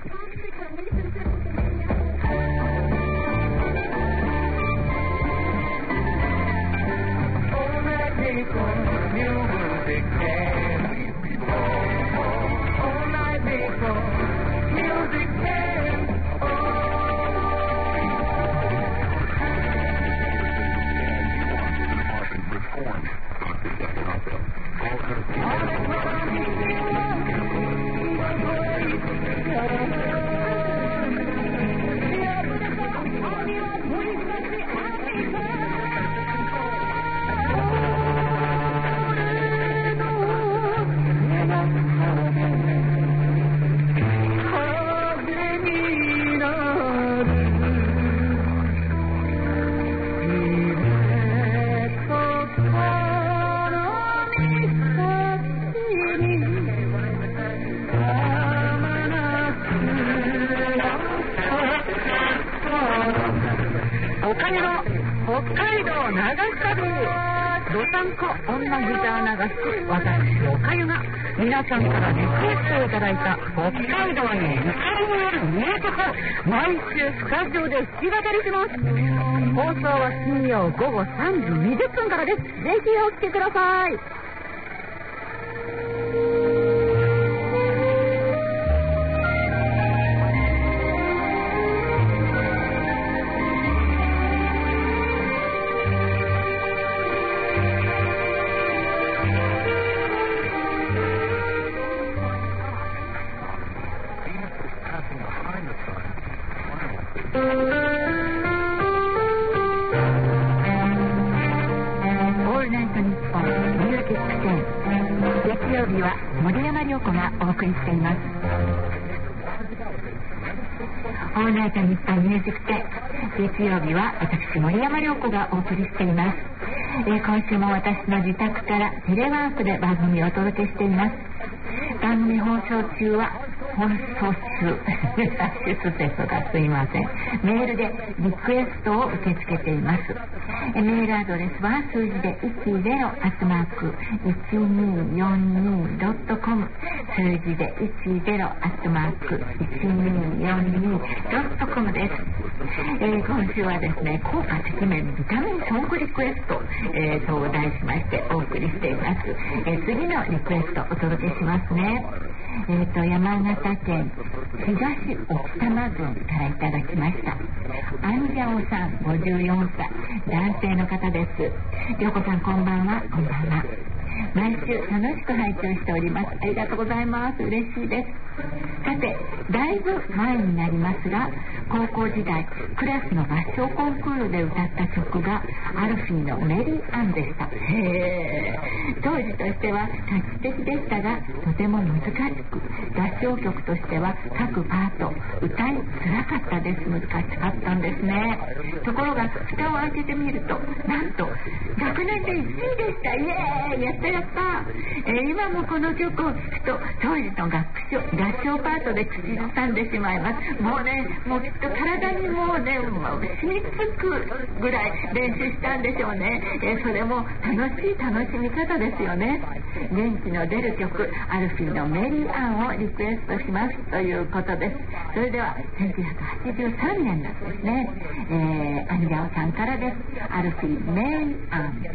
皆さんからリクエストをいただいた北海道にゆかりのある名曲を毎週スタジオで弾き語りします。放送は金曜午後さんじにじゅっぷんからです。ぜひお聞きください。 月曜日は私森山良子がお送りしています。えー、今週も私の自宅からテレワークで番組をお届けしています。番組放送中は放送中出世とかすいません。メールでリクエストを受け付けています。えメールアドレスは数字でいちゼロアットマークいちにーよんにードットコム、数字でいちゼロアットマークいちにーよんにードットコムです。えー、今週はですね、効果てきめんビタミンソングリクエスト、えー、と題しましてお送りしています。えー、次のリクエストお届けしますね。えー、と山形県東奥多摩郡からいただきました。アンジャオさん、ごじゅうよんさい、男性の方です。りょうこさん、こんばんは。こんばんは。毎週楽しく拝聴しております。ありがとうございます。嬉しいです。さて、だいぶ前になりますが、高校時代クラスの合唱コンクールで歌った曲がアルフィーのメリーアンでした。へー、当時としては画期的でしたが、とても難しく、合唱曲としては各パート歌いづらかったです。難しかったんですね。ところが蓋を開けてみると、なんと学年でいちいでした。イエーイ、やったやった、えー、今もこの曲を聴くと当時の合唱合唱パートで口ずさんでしまいます。もうね、もうきっと体にもうね、もう染みつくぐらい練習したんでしょうね。えー、それも楽しい楽しみ方ですよね。元気の出る曲、アルフィーのメリーアンをリクエストしますということです。それではせんきゅうひゃくはちじゅうさんねんなんですね。えー、アンジャオさんからです。アルフィーメリーアン。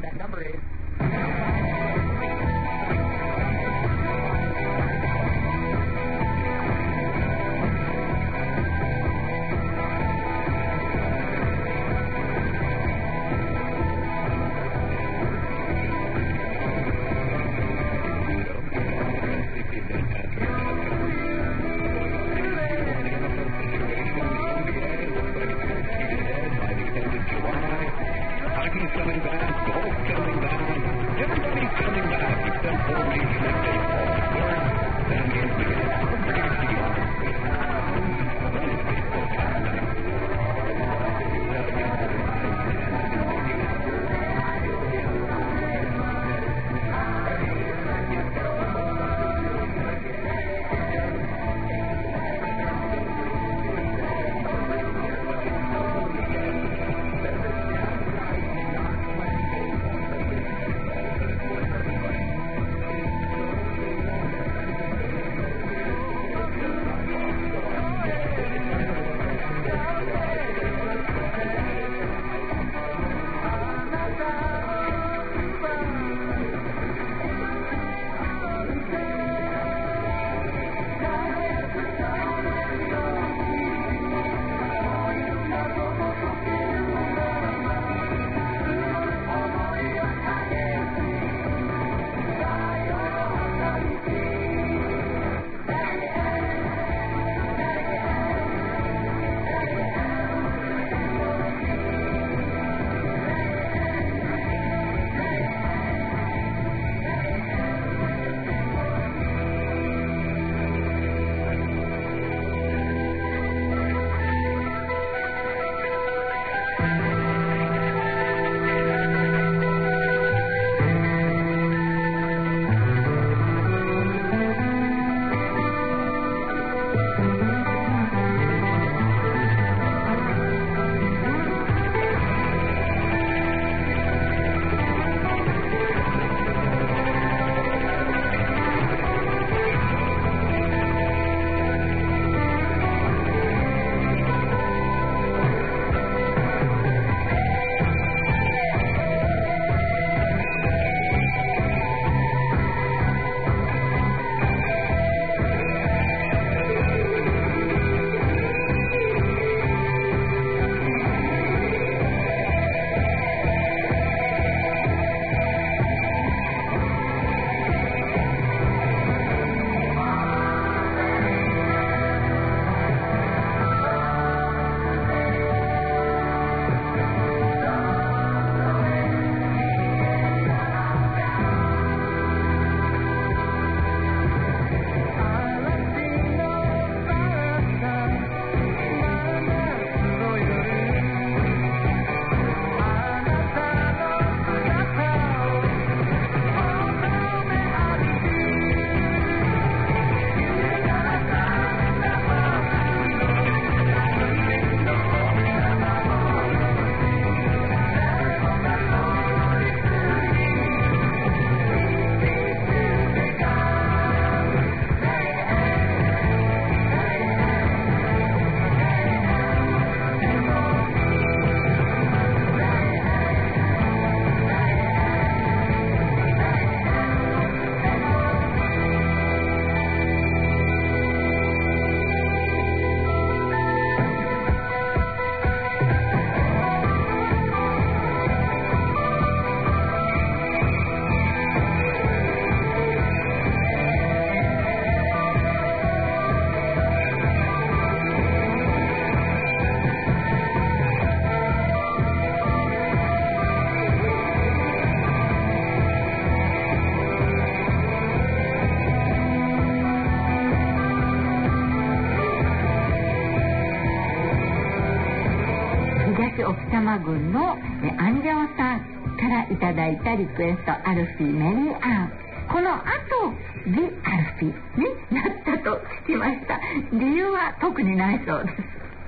山郡のアンジャオさんからいただいたリクエスト、アルフィーメリーアン。この後ジ・アルフィーになったと聞きました。理由は特にないそうです。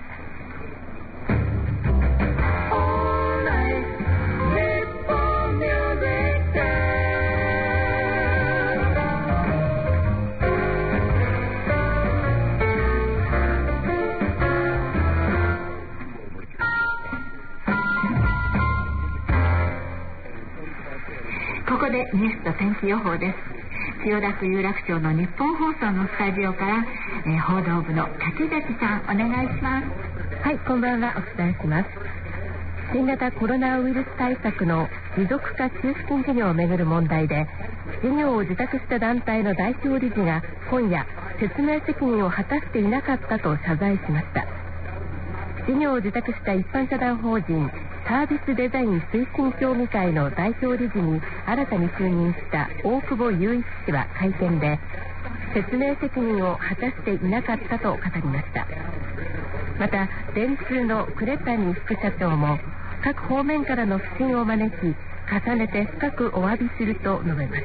ここでニュースと天気予報です。千代田区有楽町の日本放送のスタジオから、えー、報道部の柿崎さんお願いします。 はい、こんばんは。お伝えします。新型コロナウイルス対策の持続化給付金事業をめぐる問題で、事業を受託した団体の代表理事が今夜説明責任を果たしていなかったと謝罪しました。事業を受託した一般社団法人サービスデザイン推進協議会の代表理事に新たに就任した大久保雄一氏は会見で、説明責任を果たしていなかったと語りました。また電通の呉谷副社長も各方面からの不信を招き、重ねて深くお詫びすると述べました。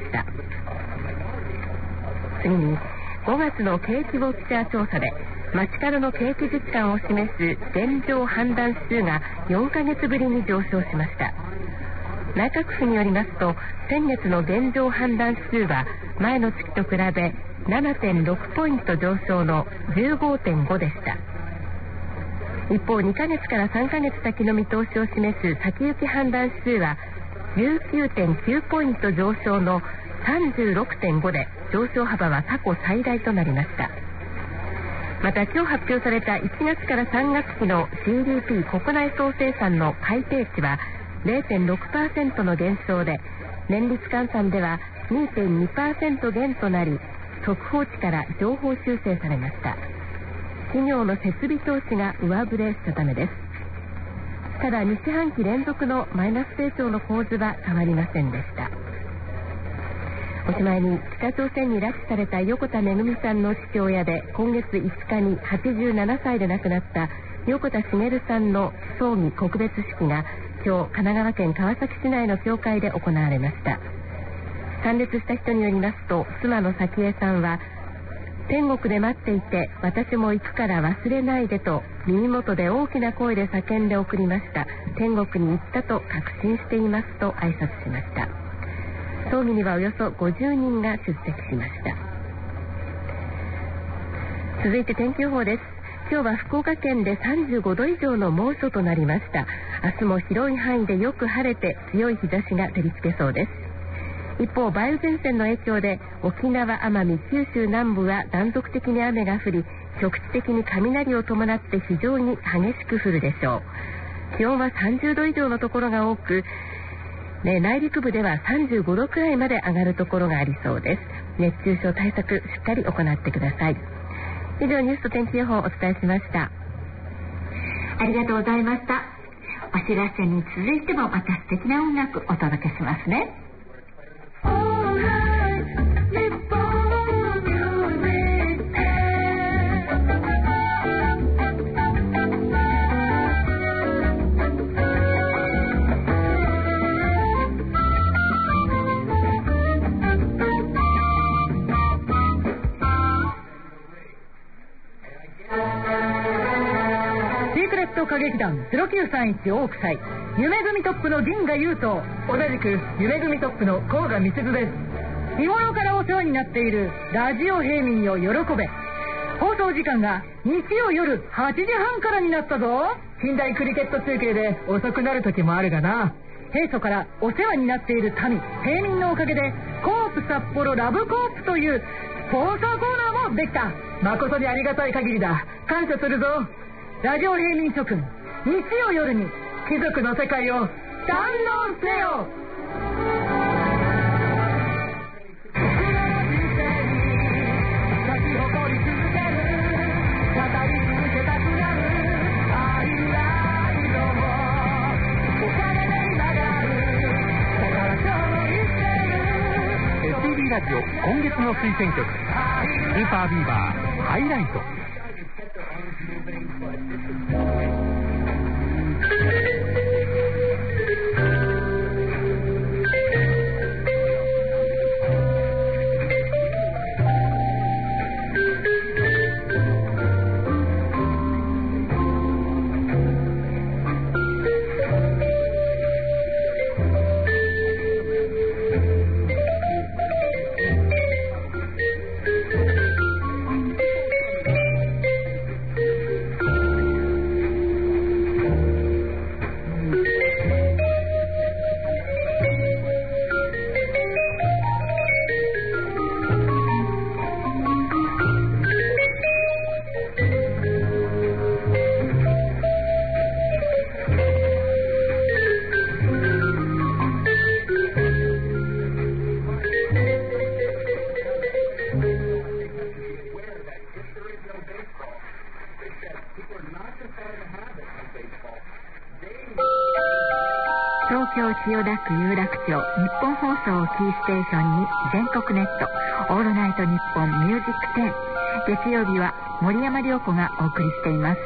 次にごがつの景気ウォッチャー調査で街角の景気実感を示す現状判断指数がよんかげつぶりに上昇しました。内閣府によりますと、先月の現状判断指数は前の月と比べ ななてんろく ポイント上昇の じゅうごてんご でした。一方にかげつからさんかげつ先の見通しを示す先行き判断指数は じゅうきゅうてんきゅう ポイント上昇の さんじゅうろくてんご で、上昇幅は過去最大となりました。また今日発表されたいちがつからさんがつ期の シーディーピー 国内総生産の改定値は れいてんろくパーセント の減少で、年率換算では にてんにパーセント 減となり、速報値から上方修正されました。企業の設備投資が上振れしたためです。ただに四半期連続のマイナス成長の構図は変わりませんでした。おしまいに、北朝鮮に拉致された横田めぐみさんの父親で今月いつかにはちじゅうななさいで亡くなった横田滋さんの葬儀告別式が今日神奈川県川崎市内の教会で行われました。参列した人によりますと、妻の早紀江さんは、天国で待っていて私も行くから忘れないでと耳元で大きな声で叫んで送りました。天国に行ったと確信していますと挨拶しました。葬儀にはおよそごじゅうにんが出席しました。続いて天気予報です。今日は福岡県でさんじゅうごど以上の猛暑となりました。明日も広い範囲でよく晴れて強い日差しが照りつけそうです。一方、梅雨前線の影響で沖縄、奄美、九州南部は断続的に雨が降り、局地的に雷を伴って非常に激しく降るでしょう。気温はさんじゅうど以上のところが多く、ね、内陸部ではさんじゅうごどくらいまで上がるところがありそうです。熱中症対策しっかり行ってください。以上、ニュースと天気予報をお伝えしました。 ありがとうございました。お知らせに続いてもまた素敵な音楽お届けしますね。 歌劇団ゼロきゅうさんいち大草夢組トップの銀河優斗、同じく夢組トップの甲賀美鈴です。日頃からお世話になっているラジオ平民よ喜べ。放送時間が日曜夜はちじはんからになったぞ。近代クリケット中継で遅くなる時もあるがな。平素からお世話になっている民平民のおかげでコープ札幌ラブコープというスポンサーコーナーもできた。誠にありがたい限りだ。感謝するぞ。ラジオ平民諸君、日曜夜に貴族の世界を堪能せよ。 エスピービー ラジオ今月の推薦曲、スーパービーバーハイライト。 東京千代田区有楽町日本放送をキーステーションに全国ネットオールナイトニッポンミュージックテン、月曜日は森山良子がお送りしています。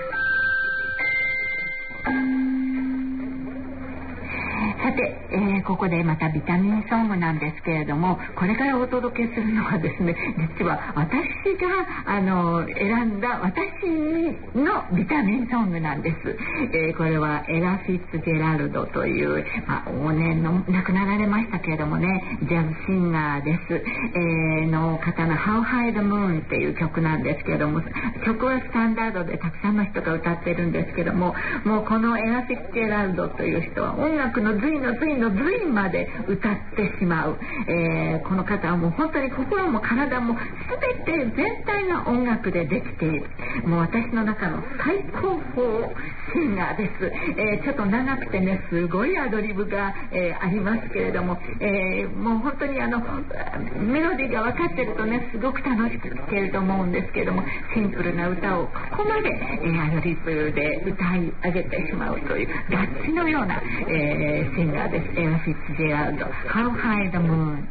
さて、えー、ここでまたビタミンソングなんですけれども、これからお届けするのはですね、実は私があの選んだ私のビタミンソングなんです。えー、これはエラ・フィッツジェラルドという、まあ、往年の亡くなられましたけれどもね、ジャズシンガーです、えー、の方の How High the Moon っていう曲なんですけれども、曲はスタンダードでたくさんの人が歌ってるんですけども、もうこのエラ・フィッツジェラルドという人は音楽の随の随の随まで歌ってしまう、えー、この方はもう本当に心も体も全て全体が音楽でできている、もう私の中の最高峰シンガーです。えー、ちょっと長くてねすごいアドリブが、えー、ありますけれども、えー、もう本当にあのメロディーが分かってるとねすごく楽しく聴けると思うんですけれども、シンプルな歌をここまで、えー、アドリブで歌い上げてしまうというガッチのような、えー、シンガーです。エラ・フィッツジェラルド How High the Moon。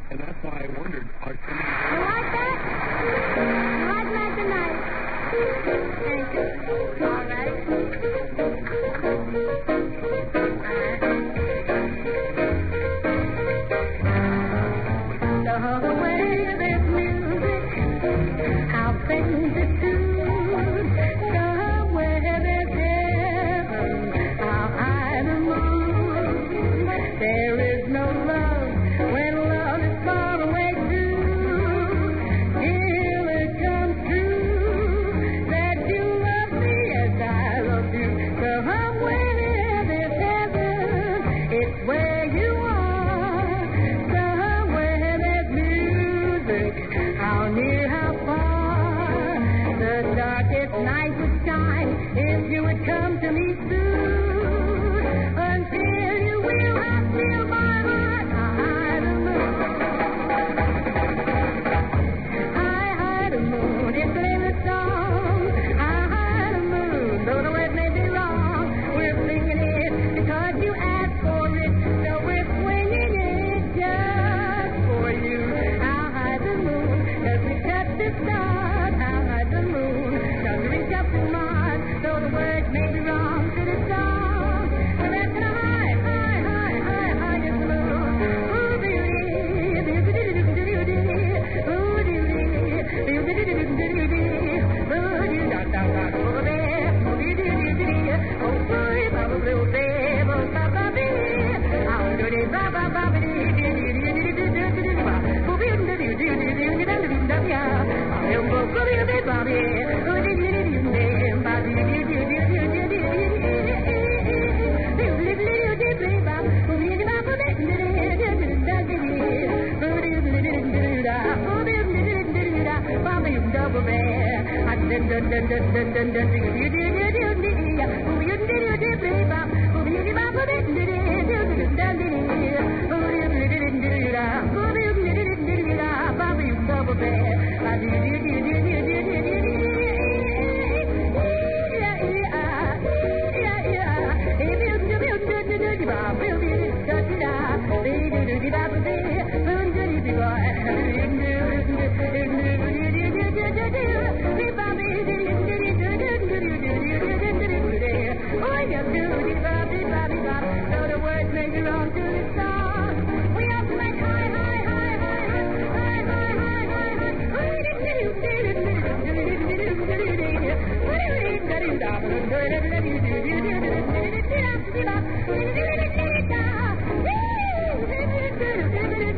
Woo!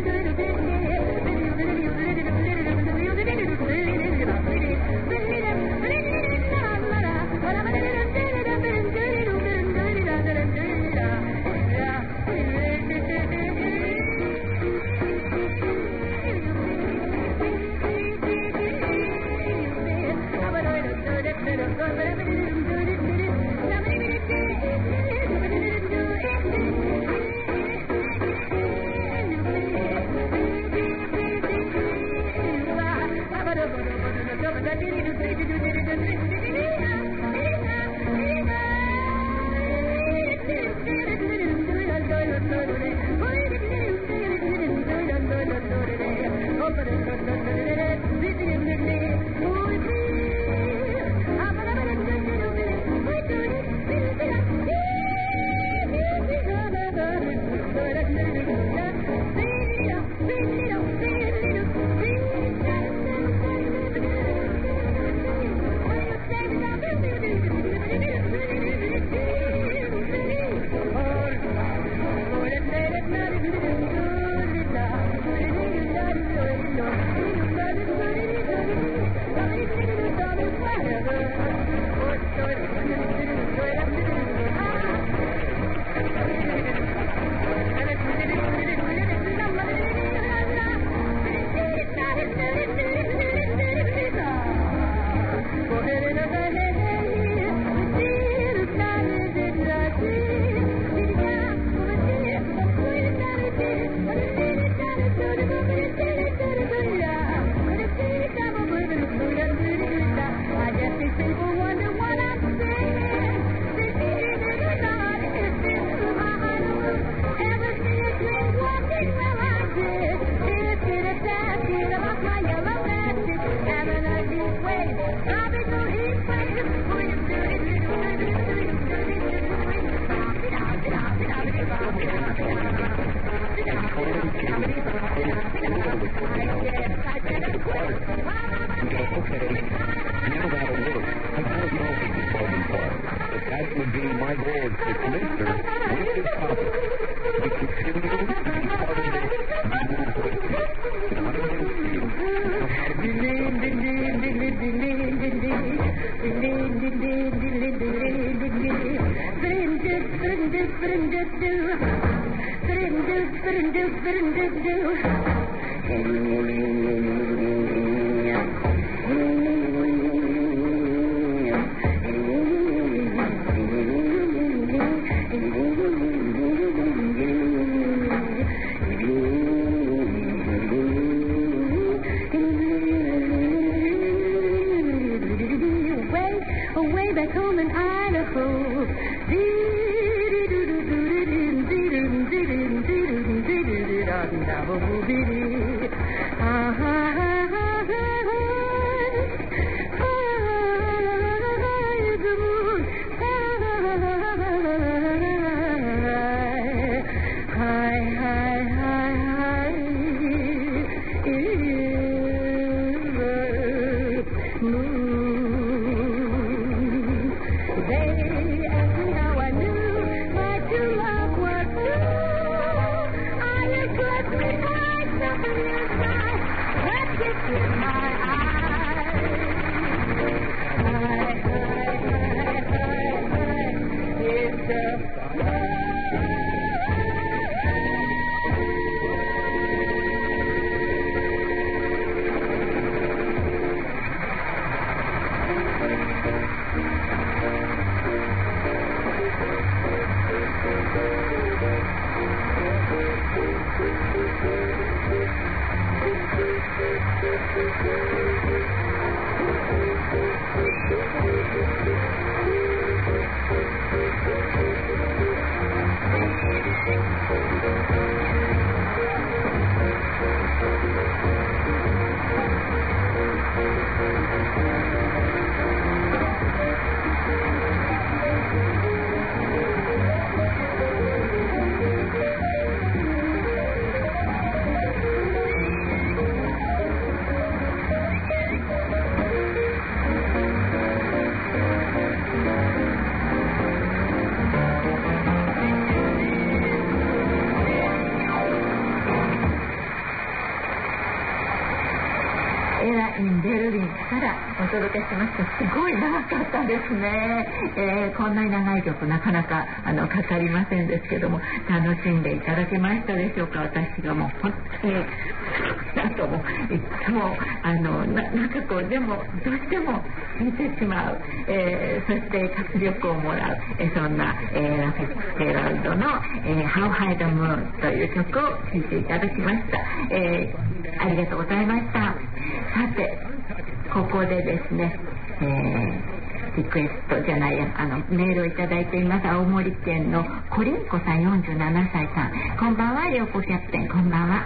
お届けしました。すごい長かったですね、えー、こんなに長い曲なかなかあのかかりませんですけども、楽しんでいただけましたでしょうか。私がもう本当になんともいつもあの な, なんかこうでもどうしても見てしまう、えー、そして活力をもらう、えー、そんな、えー、ラフィッツ・テイラルドの、えー、How High the Moon という曲を聴いていただきました、えー、ありがとうございました。さてここでですね、えー、リクエストじゃないやあのメールをいただいています。青森県のコリンコさんよんじゅうななさいさん、こんばんは。陽子キャプテンこんばんは。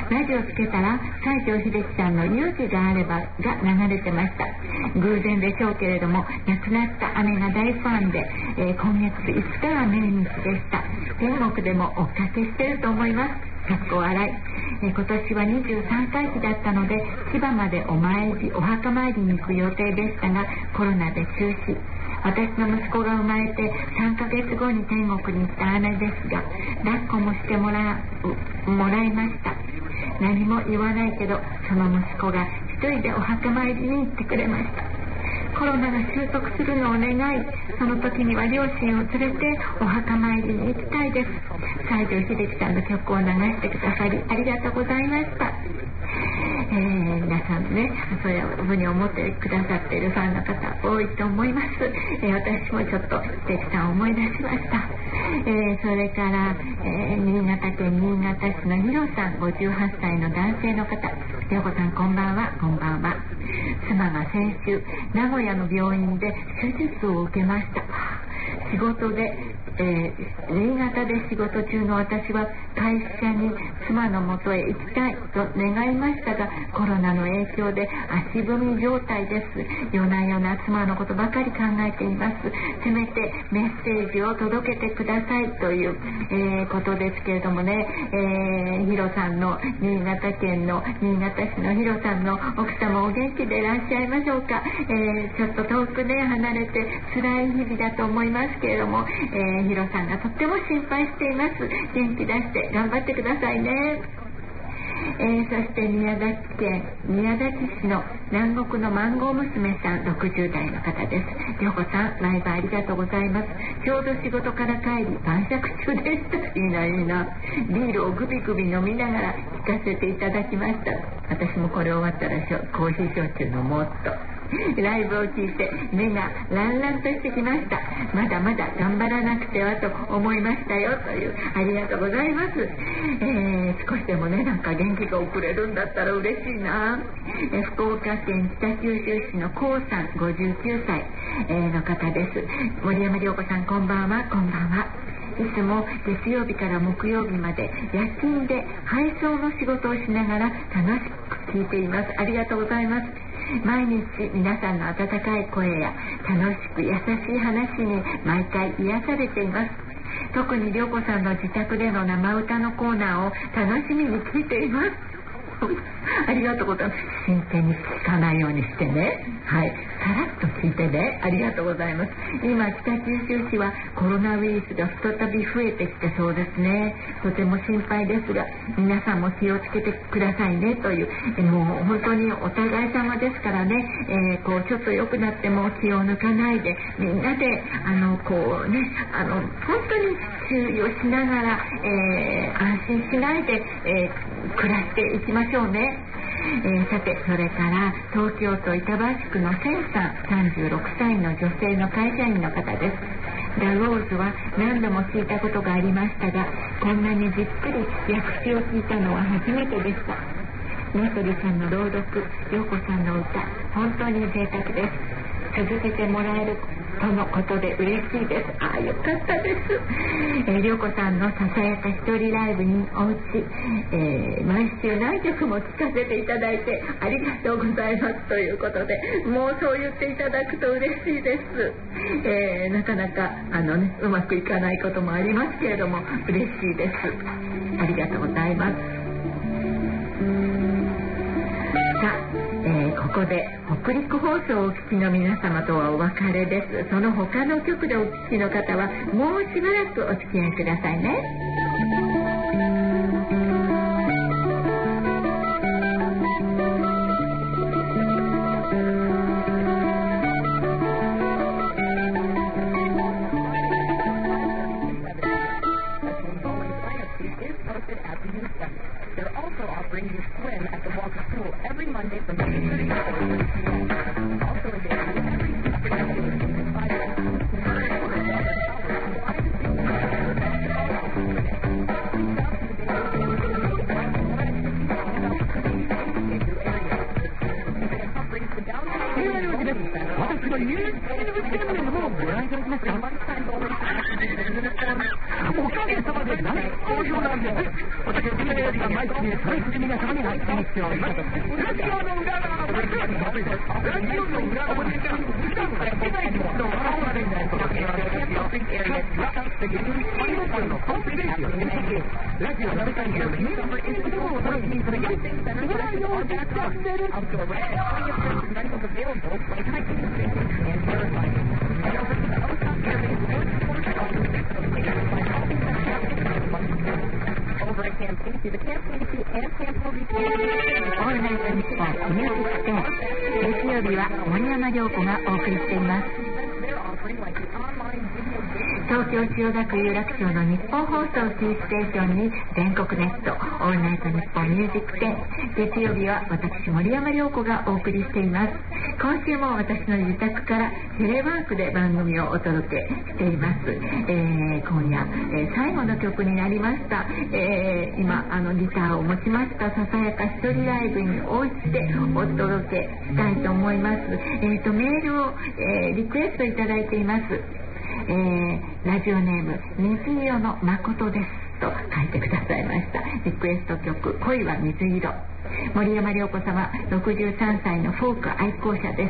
ラジオつけたら西城秀樹さんの勇気があればが流れてました。偶然でしょうけれども亡くなった姉が大ファンで、えー、今月いつかは命日でした。天国でも追っかけしてると思います。かっこ笑い。えー、今年はにじゅうさんさいきだったので千葉までお参りお墓参りに行く予定でしたがコロナで中止。私の息子が生まれてさんかげつごに天国に行った姉ですが抱っこもしてもらうもらいました。何も言わないけどその息子が一人でお墓参りに行ってくれました。コロナが収束するのを願い、その時には両親を連れてお墓参りに行きたいです。西城秀樹さんの曲を流してくださりありがとうございました。えー、皆さんね、そういうふうに思ってくださっているファンの方多いと思います。えー、私もちょっと秀樹さんを思い出しました。えー、それから、えー、新潟県新潟市のひろさん、ごじゅうはっさいの男性の方。りょうこさんこんばんは。こんばんは。妻が先週名古屋の病院で手術を受けました。仕事で、えー、新潟で仕事中の私は会社に妻のもとへ行きたいと願いましたがコロナの影響で足踏み状態です。夜な夜な妻のことばかり考えています。せめてメッセージを届けてくださいという、えー、ことですけれどもね、えー、ヒロさんの新潟県の新潟市のヒロさんの奥様お元気でいらっしゃいましょうか。えー、ちょっと遠くね離れて辛い日々だと思いますけれども、えー、ヒロさんがとっても心配しています。元気出して頑張ってくださいね。えー、そして宮崎県宮崎市の南国のマンゴー娘さんろくじゅうだいの方です。りょうこさんライブありがとうございます。ちょうど仕事から帰り晩酌中でした。いいないいな。ビールをグビグビ飲みながら聞かせていただきました。私もこれ終わったらコーヒー焼酎飲もうっと。ライブを聞いて目がランランとしてきました。まだまだ頑張らなくてはと思いましたよというありがとうございます。えー、少しでもねなんか元気が送れるんだったら嬉しいな。えー、福岡県北九州市のこうさんごじゅうきゅうさい、えー、の方です。森山良子さんこんばんは。こんばんは。いつも月曜日から木曜日まで夜勤で配送の仕事をしながら楽しく聞いています。ありがとうございます。毎日皆さんの温かい声や楽しく優しい話に毎回癒されています。特にりょうこさんの自宅での生歌のコーナーを楽しみに聞いています。ありがとうございます。真剣に聞かないようにしてね。はい、さらっと聞いてね。ありがとうございます。今北九州市はコロナウイルスが再び増えてきてそうですね。とても心配ですが皆さんも気をつけてくださいねという、えもう本当にお互い様ですからね、えー、こうちょっと良くなっても気を抜かないでみんなであのこうねあの本当に注意をしながら、えー、安心しないで、えー、暮らしていきましょうね。えー、さてそれから東京都板橋区のセンさんさんじゅうろくさいの女性の会社員の方です。ラローズは何度も聞いたことがありましたがこんなにじっくり訳詞を聞いたのは初めてでした。名取さんの朗読、陽子さんの歌本当に贅沢です。続けてもらえるとのことで嬉しいです。ああよかったです。えー、りょうこさんのささやか一人ライブにおうち、えー、毎週何曲も聴かせていただいてありがとうございますということでもうそう言っていただくと嬉しいです。えー、なかなかあの、ね、うまくいかないこともありますけれども嬉しいです。ありがとうございます。さあえー、ここで北陸放送をお聞きの皆様とはお別れです。その他の局でお聞きの方はもうしばらくお付き合いくださいね。 おかげさまで好評なんです。私はこのように毎月それぞれ皆様に配信しております。ラジオの裏側のラジオの裏側の時間が世界の人を笑われないというわけですよ。ラジオの世界のニュースにもお楽しみいただきます。ぐらいを実はしているオールナイトニッポンミュージックテン、月曜日は森山良子がお送りしています。東京千代田区有楽町の日本放送キーステーションに全国ネットオールナイトニッポンミュージックテン、月曜日は私森山良子がお送りしています。今週も私の自宅からテレワークで番組をお届けしています。えー、今夜、えー、最後の曲になりました。えー、今あのギターを持ちましたささやか一人ライブに応じてお届けしたいと思います。えーとメールを、えー、リクエストいただいています。えー、ラジオネーム水色の誠ですと書いてくださいました。リクエスト曲恋は水色。森山良子様ろくじゅうさんさいのフォーク愛好者です。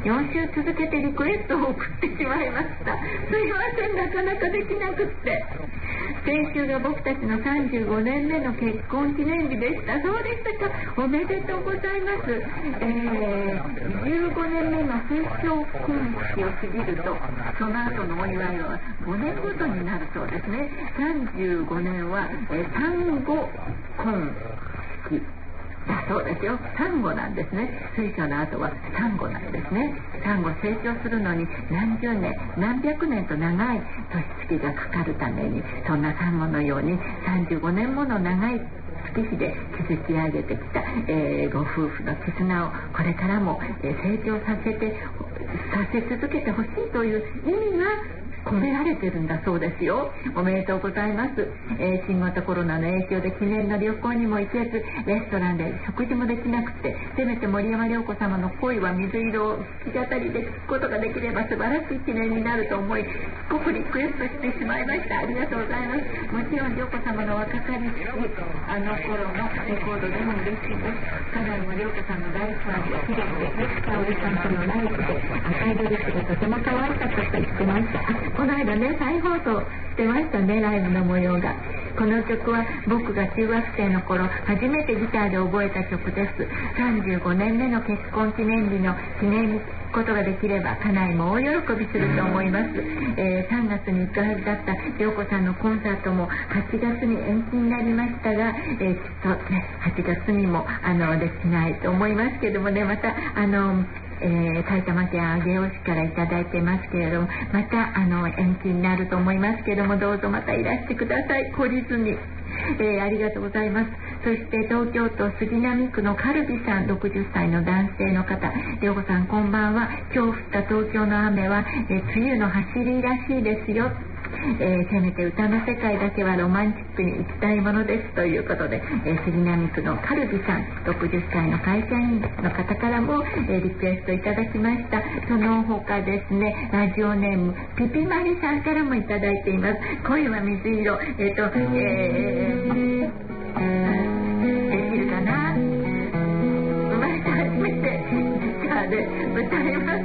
よん週続けてリクエストを送ってしまいました。すいません、なかなかできなくって。先週が僕たちのさんじゅうごねんめの結婚記念日でした。そうでしたか。おめでとうございます。えー、じゅうごねんめの成長婚式を過ぎるとその後のお祝いはごねんごとになるそうですね。さんじゅうごねんは、えー、産後婚式だそうですよ。産後なんですね。水晶の後は産後なんですね。産後成長するのに何十年何百年と長い年月がかかるために、そんな産後のようにさんじゅうごねんもの長い月日で築き上げてきた、えー、ご夫婦の絆をこれからも、えー、成長させてさせ続けてほしいという意味が込められてるんだそうですよ。おめでとうございます。えー、新型コロナの影響で記念の旅行にも行けず、レストランで食事もできなくて、せめて森山良子様の恋は水色を弾き語りで聴くことができれば素晴らしい記念になると思い、すごくリクエストしてしまいました。ありがとうございます。もちろん良子様の若かりしあの頃のレコードでも嬉しいです。ただいま良子さんの大ファンで広く香織さんとのライブで赤いドレスがとても可愛かったと言ってました。この間ね、再放送してましたね、ライブの模様が。この曲は僕が中学生の頃初めてギターで覚えた曲です。さんじゅうごねんめの結婚記念日の記念にことができれば家内も大喜びすると思います。えー、さんがつに行くはずだった良子さんのコンサートもはちがつに延期になりましたが、えー、きっとねはちがつにもあのできないと思いますけどもね、またあのえー、埼玉県上尾市からいただいてますけれども、またあの延期になると思いますけれども、どうぞまたいらしてください、懲りずに。えー、ありがとうございます。そして東京都杉並区のカルビさん、ろくじゅっさいの男性の方、良子さんこんばんは。今日降った東京の雨は、えー、梅雨の走りらしいですよ。えー、せめて歌の世界だけはロマンチックに行きたいものですということで、えー、杉並区のカルビさん、ろくじゅっさいの会社員の方からも、えー、リクエストいただきました。その他ですね、ラジオネームピピマリさんからもいただいています。恋は水色。えっと、えー、できるかな。生まれて初めてギターで歌います。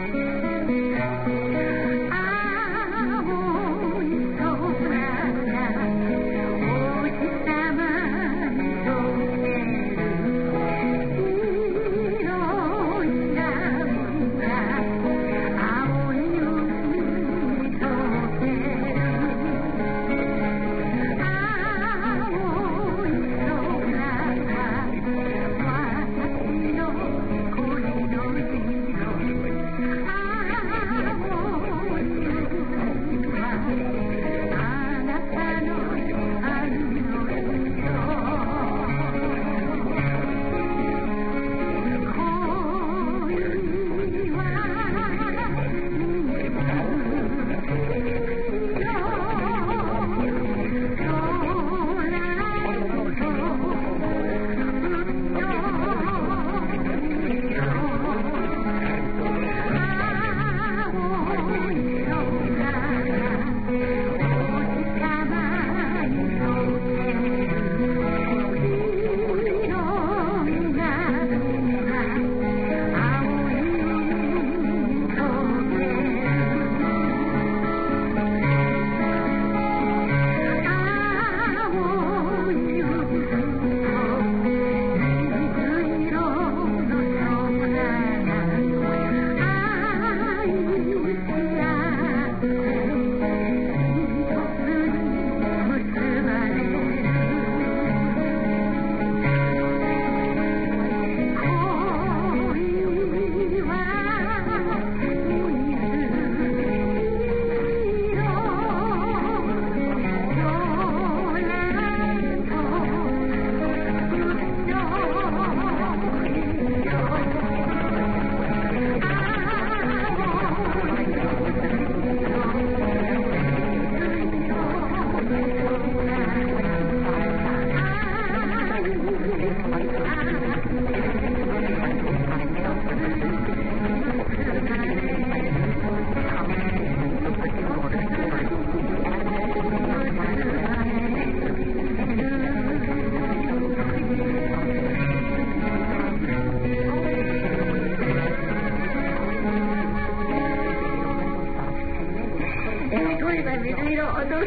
青い空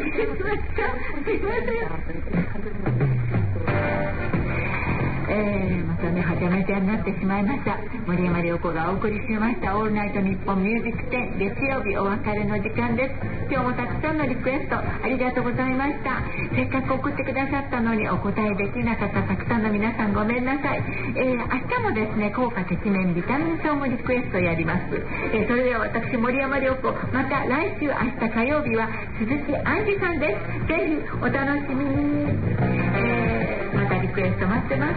しました。すいません。えー、またねはちゃめちゃになってしまいました。森山良子がお送りしましたオールナイトニッポンミュージックテン、月曜日お別れの時間です。今日もたくさんのリクエストありがとうございました。せっかく送ってくださったのにお答えできなかったたくさんの皆さんごめんなさい。えー、明日もですね効果てきめんビタミンソームリクエストやります。えー、それでは私森山良子、また来週明日火曜日は鈴木杏樹さんです。ぜひお楽しみに。えー、またリクエスト待ってます。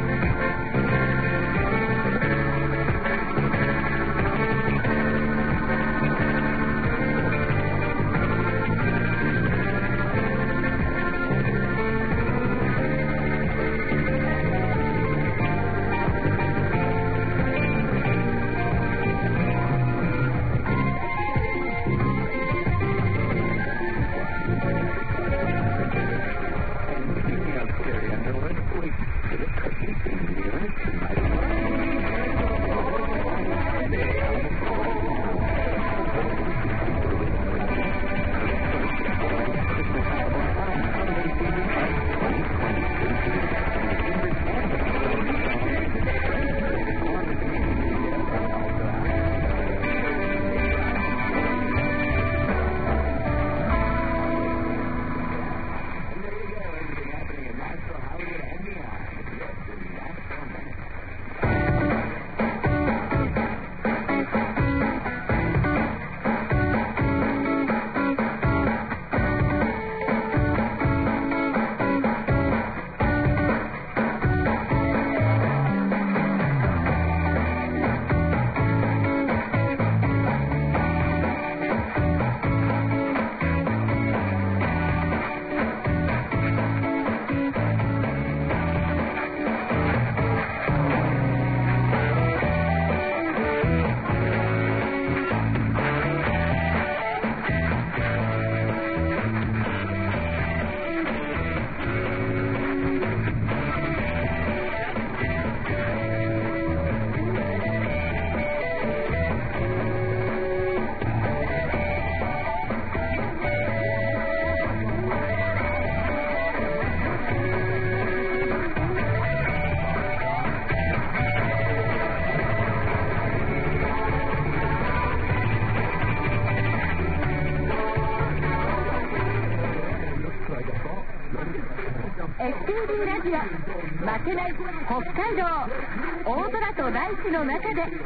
エスティービー ラジオ負けない北海道大空と大地の中で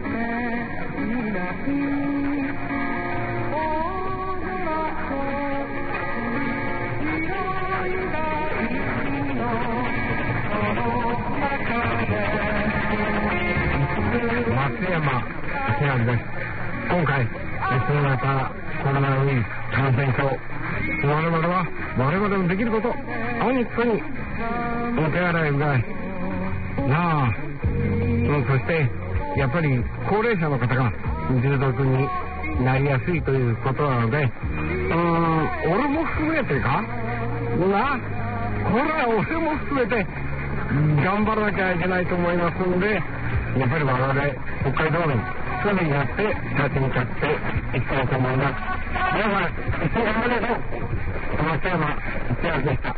松山明です。今回新型コロナウイルス感染症、我々は我々のできること、本当にお手洗いうがいなあ、そしてやっぱり高齢者の方が重篤になりやすいということなので、うーん俺も含めてかな、これは俺も含めて頑張らなきゃいけないと思いますので、やっぱり我々北海道民一人になって立ち向かっていきたいと思います。皆さん一緒に頑張りましょう。松山千秋でした。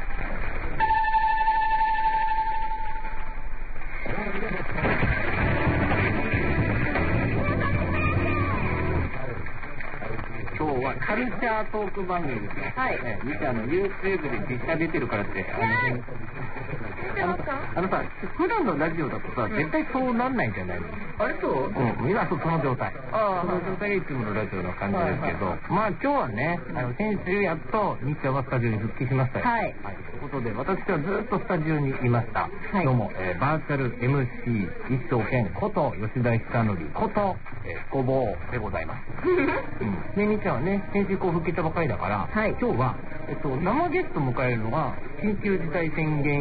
今日はカルチャートーク番組ですね。はい。ね、見てあの YouTube で実写出てるからって。あのあのさ、普段のラジオだとさ、絶対そうなんないんじゃないの？あれそう？うん、今その状態。ああ、その状態がいつものラジオの感じですけど、はいはい、まあ今日はね、あの先週やっと日曜はスタジオに復帰しましたよ。はい。はい、ということで、私はずっとスタジオにいました。はい、今日も、えー、バーチャル エムシー 一生懸こと吉田久典こと、えー、ごぼうでございます。うん。ね、みーちゃんはね、先週こう復帰したばかりだから、はい、今日は、えっと、生ゲストを迎えるのが緊急事態宣言以降初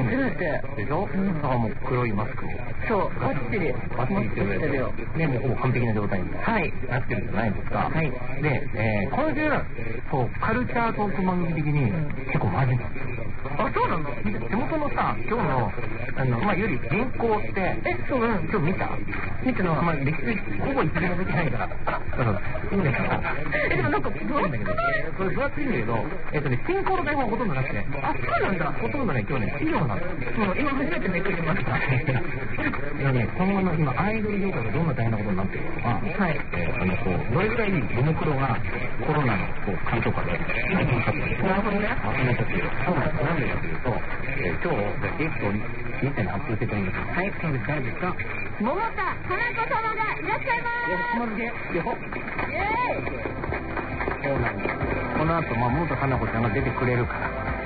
初めてでしょ、うん、だからもう黒いマスクをそうバッチリバッチリしてるよね、もうほぼ完璧な状態になってるじゃないですか。はい。で、えー、今週はそうカルチャートーク番組的に結構マジなんですよ。 あ、そうなの？ 手元のさ、今日のあのまあより原稿ってえ、そう、うん、 今日見た？見てのまあ歴史ほぼ一度も見てないから。いいんだけど。 え、でもなんか分厚くない？ これ分厚いんだけど、えっとね進行の台本ほとんどなくて。 あ、そうなんだ。 ほとんどね今日ね資料なんです。 もう今初めてめくりました。 いやね、今後の今アイドル業界がどんな大変なことになっているのか、はい、えー、あのこうどれぐらいももクロがコロナのこう勘とかで大変かっていう。 なるほどね。 まとめたっていう。なんでかというと、えー、今日ゲストににてん発表してくれるんですよ。はい、そうです。誰ですか？ 桃田花子様がいらっしゃいます。 よろしくお願いします。よっ。 イエーイ。 そうなんです。この後まあ桃田花子ちゃんが出てくれるから。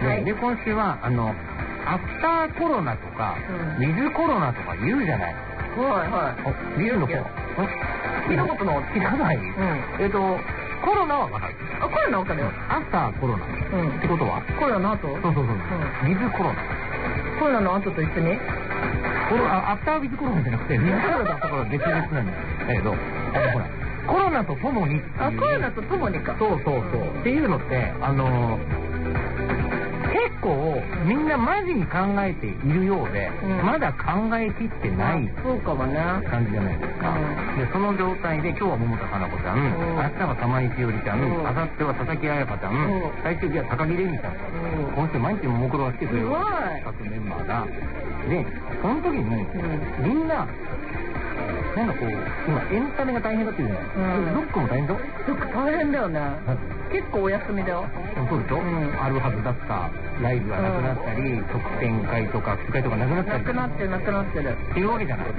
はい、で今週はあのアフターコロナとか、うん、ウィズコロナとか言うじゃない。 はいはい。 ウィズの方。 聞いたことの知らない。うん。えっとコロナはわかる。 あ、コロナわかるよ。 アフターコロナ。うん。ってことは？ コロナの後？ そうそうそう。うん、ウィズコロナ。 コロナの後と一緒に？ コロナアフターウィズコロナじゃなくてウィズコロナのところは別々なんだけど、あのほらコロナとともに。 あ、コロナとともにか。 そうそうそう。っていうのってあの結構みんなマジに考えているようで、うん、まだ考えきってないそうかもね感じじゃないですか、うん、でその状態で今日は桃田花子ちゃん、うん、明日は玉井詩織ちゃん、うん、明後日は佐々木彩香ちゃん、うん、最終日は高木玲美ちゃん、うん、今週毎日ももクロが来てくれる各メンバーがでその時に、うん、みんななんかこう今エンタメが大変だっていうじゃない、うん、ロックも大変だよ。 ロック大変だよね。結構お休みだよ。 そうでしょ、うん、あるはずだったライブがなくなったり、うん、特典会とか副会とかなくなったりなくなってるなくなってるっていうわけじゃない、うん、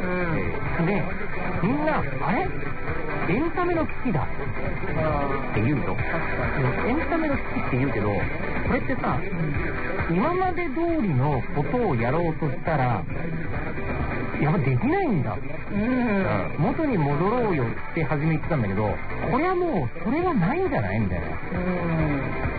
でみんなあれエンタメの危機だって言うと、エンタメの危機って言うけどこれってさ、うん、今まで通りのことをやろうとしたらやっぱできないんだ、うん、元に戻ろうよって初め言ってたんだけどこれはもうそれがないんじゃないみたいな、うん、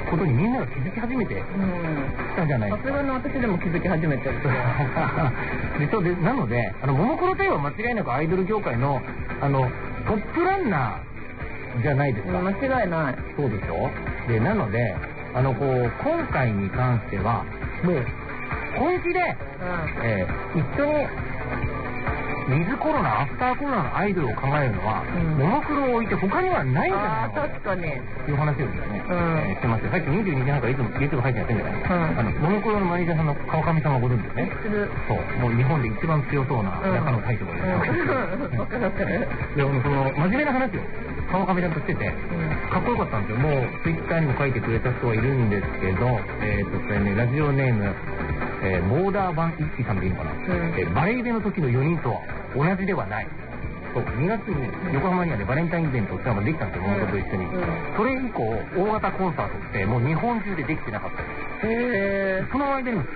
ことにみんなが気づき始めてきたじゃないですか。 さすがの私でも気づき始めてるでそうでなのであのモノクロといえば間違いなくアイドル業界のあのトップランナーじゃないですか、うん、 間違いない。 そうでしょ。でなのであのこう今回に関してはもう本気で、うんえー、一緒にウィズコロナ、アフターコロナのアイドルを考えるのは、うん、モノクロを置いて他にはないんじゃないのか確かにいう話をですね、うんえー、してまして、さっきにじゅうにじはんからいつも YouTube 配信やってるんじゃないですか、うん、あのモノクロのマネージャーさんの川上さんはご存知ですね。そうもう日本で一番強そうな中の大将がいるんですよ、うん、でもその真面目な話を川上さんとしてて、うん、かっこよかったんですよ。もうツイッターにも書いてくれた人はいるんですけど、えーとそれね、ラジオネームえー、モーダー版一輝さんでいいのかな、うんえー、バレイベの時のよにんとは同じではない。そうにがつに横浜にあるバレンタインイベントっていうのができたんですよ、モノクロと一緒に、うん、それ以降大型コンサートってもう日本中でできてなかったです。へー。その間にも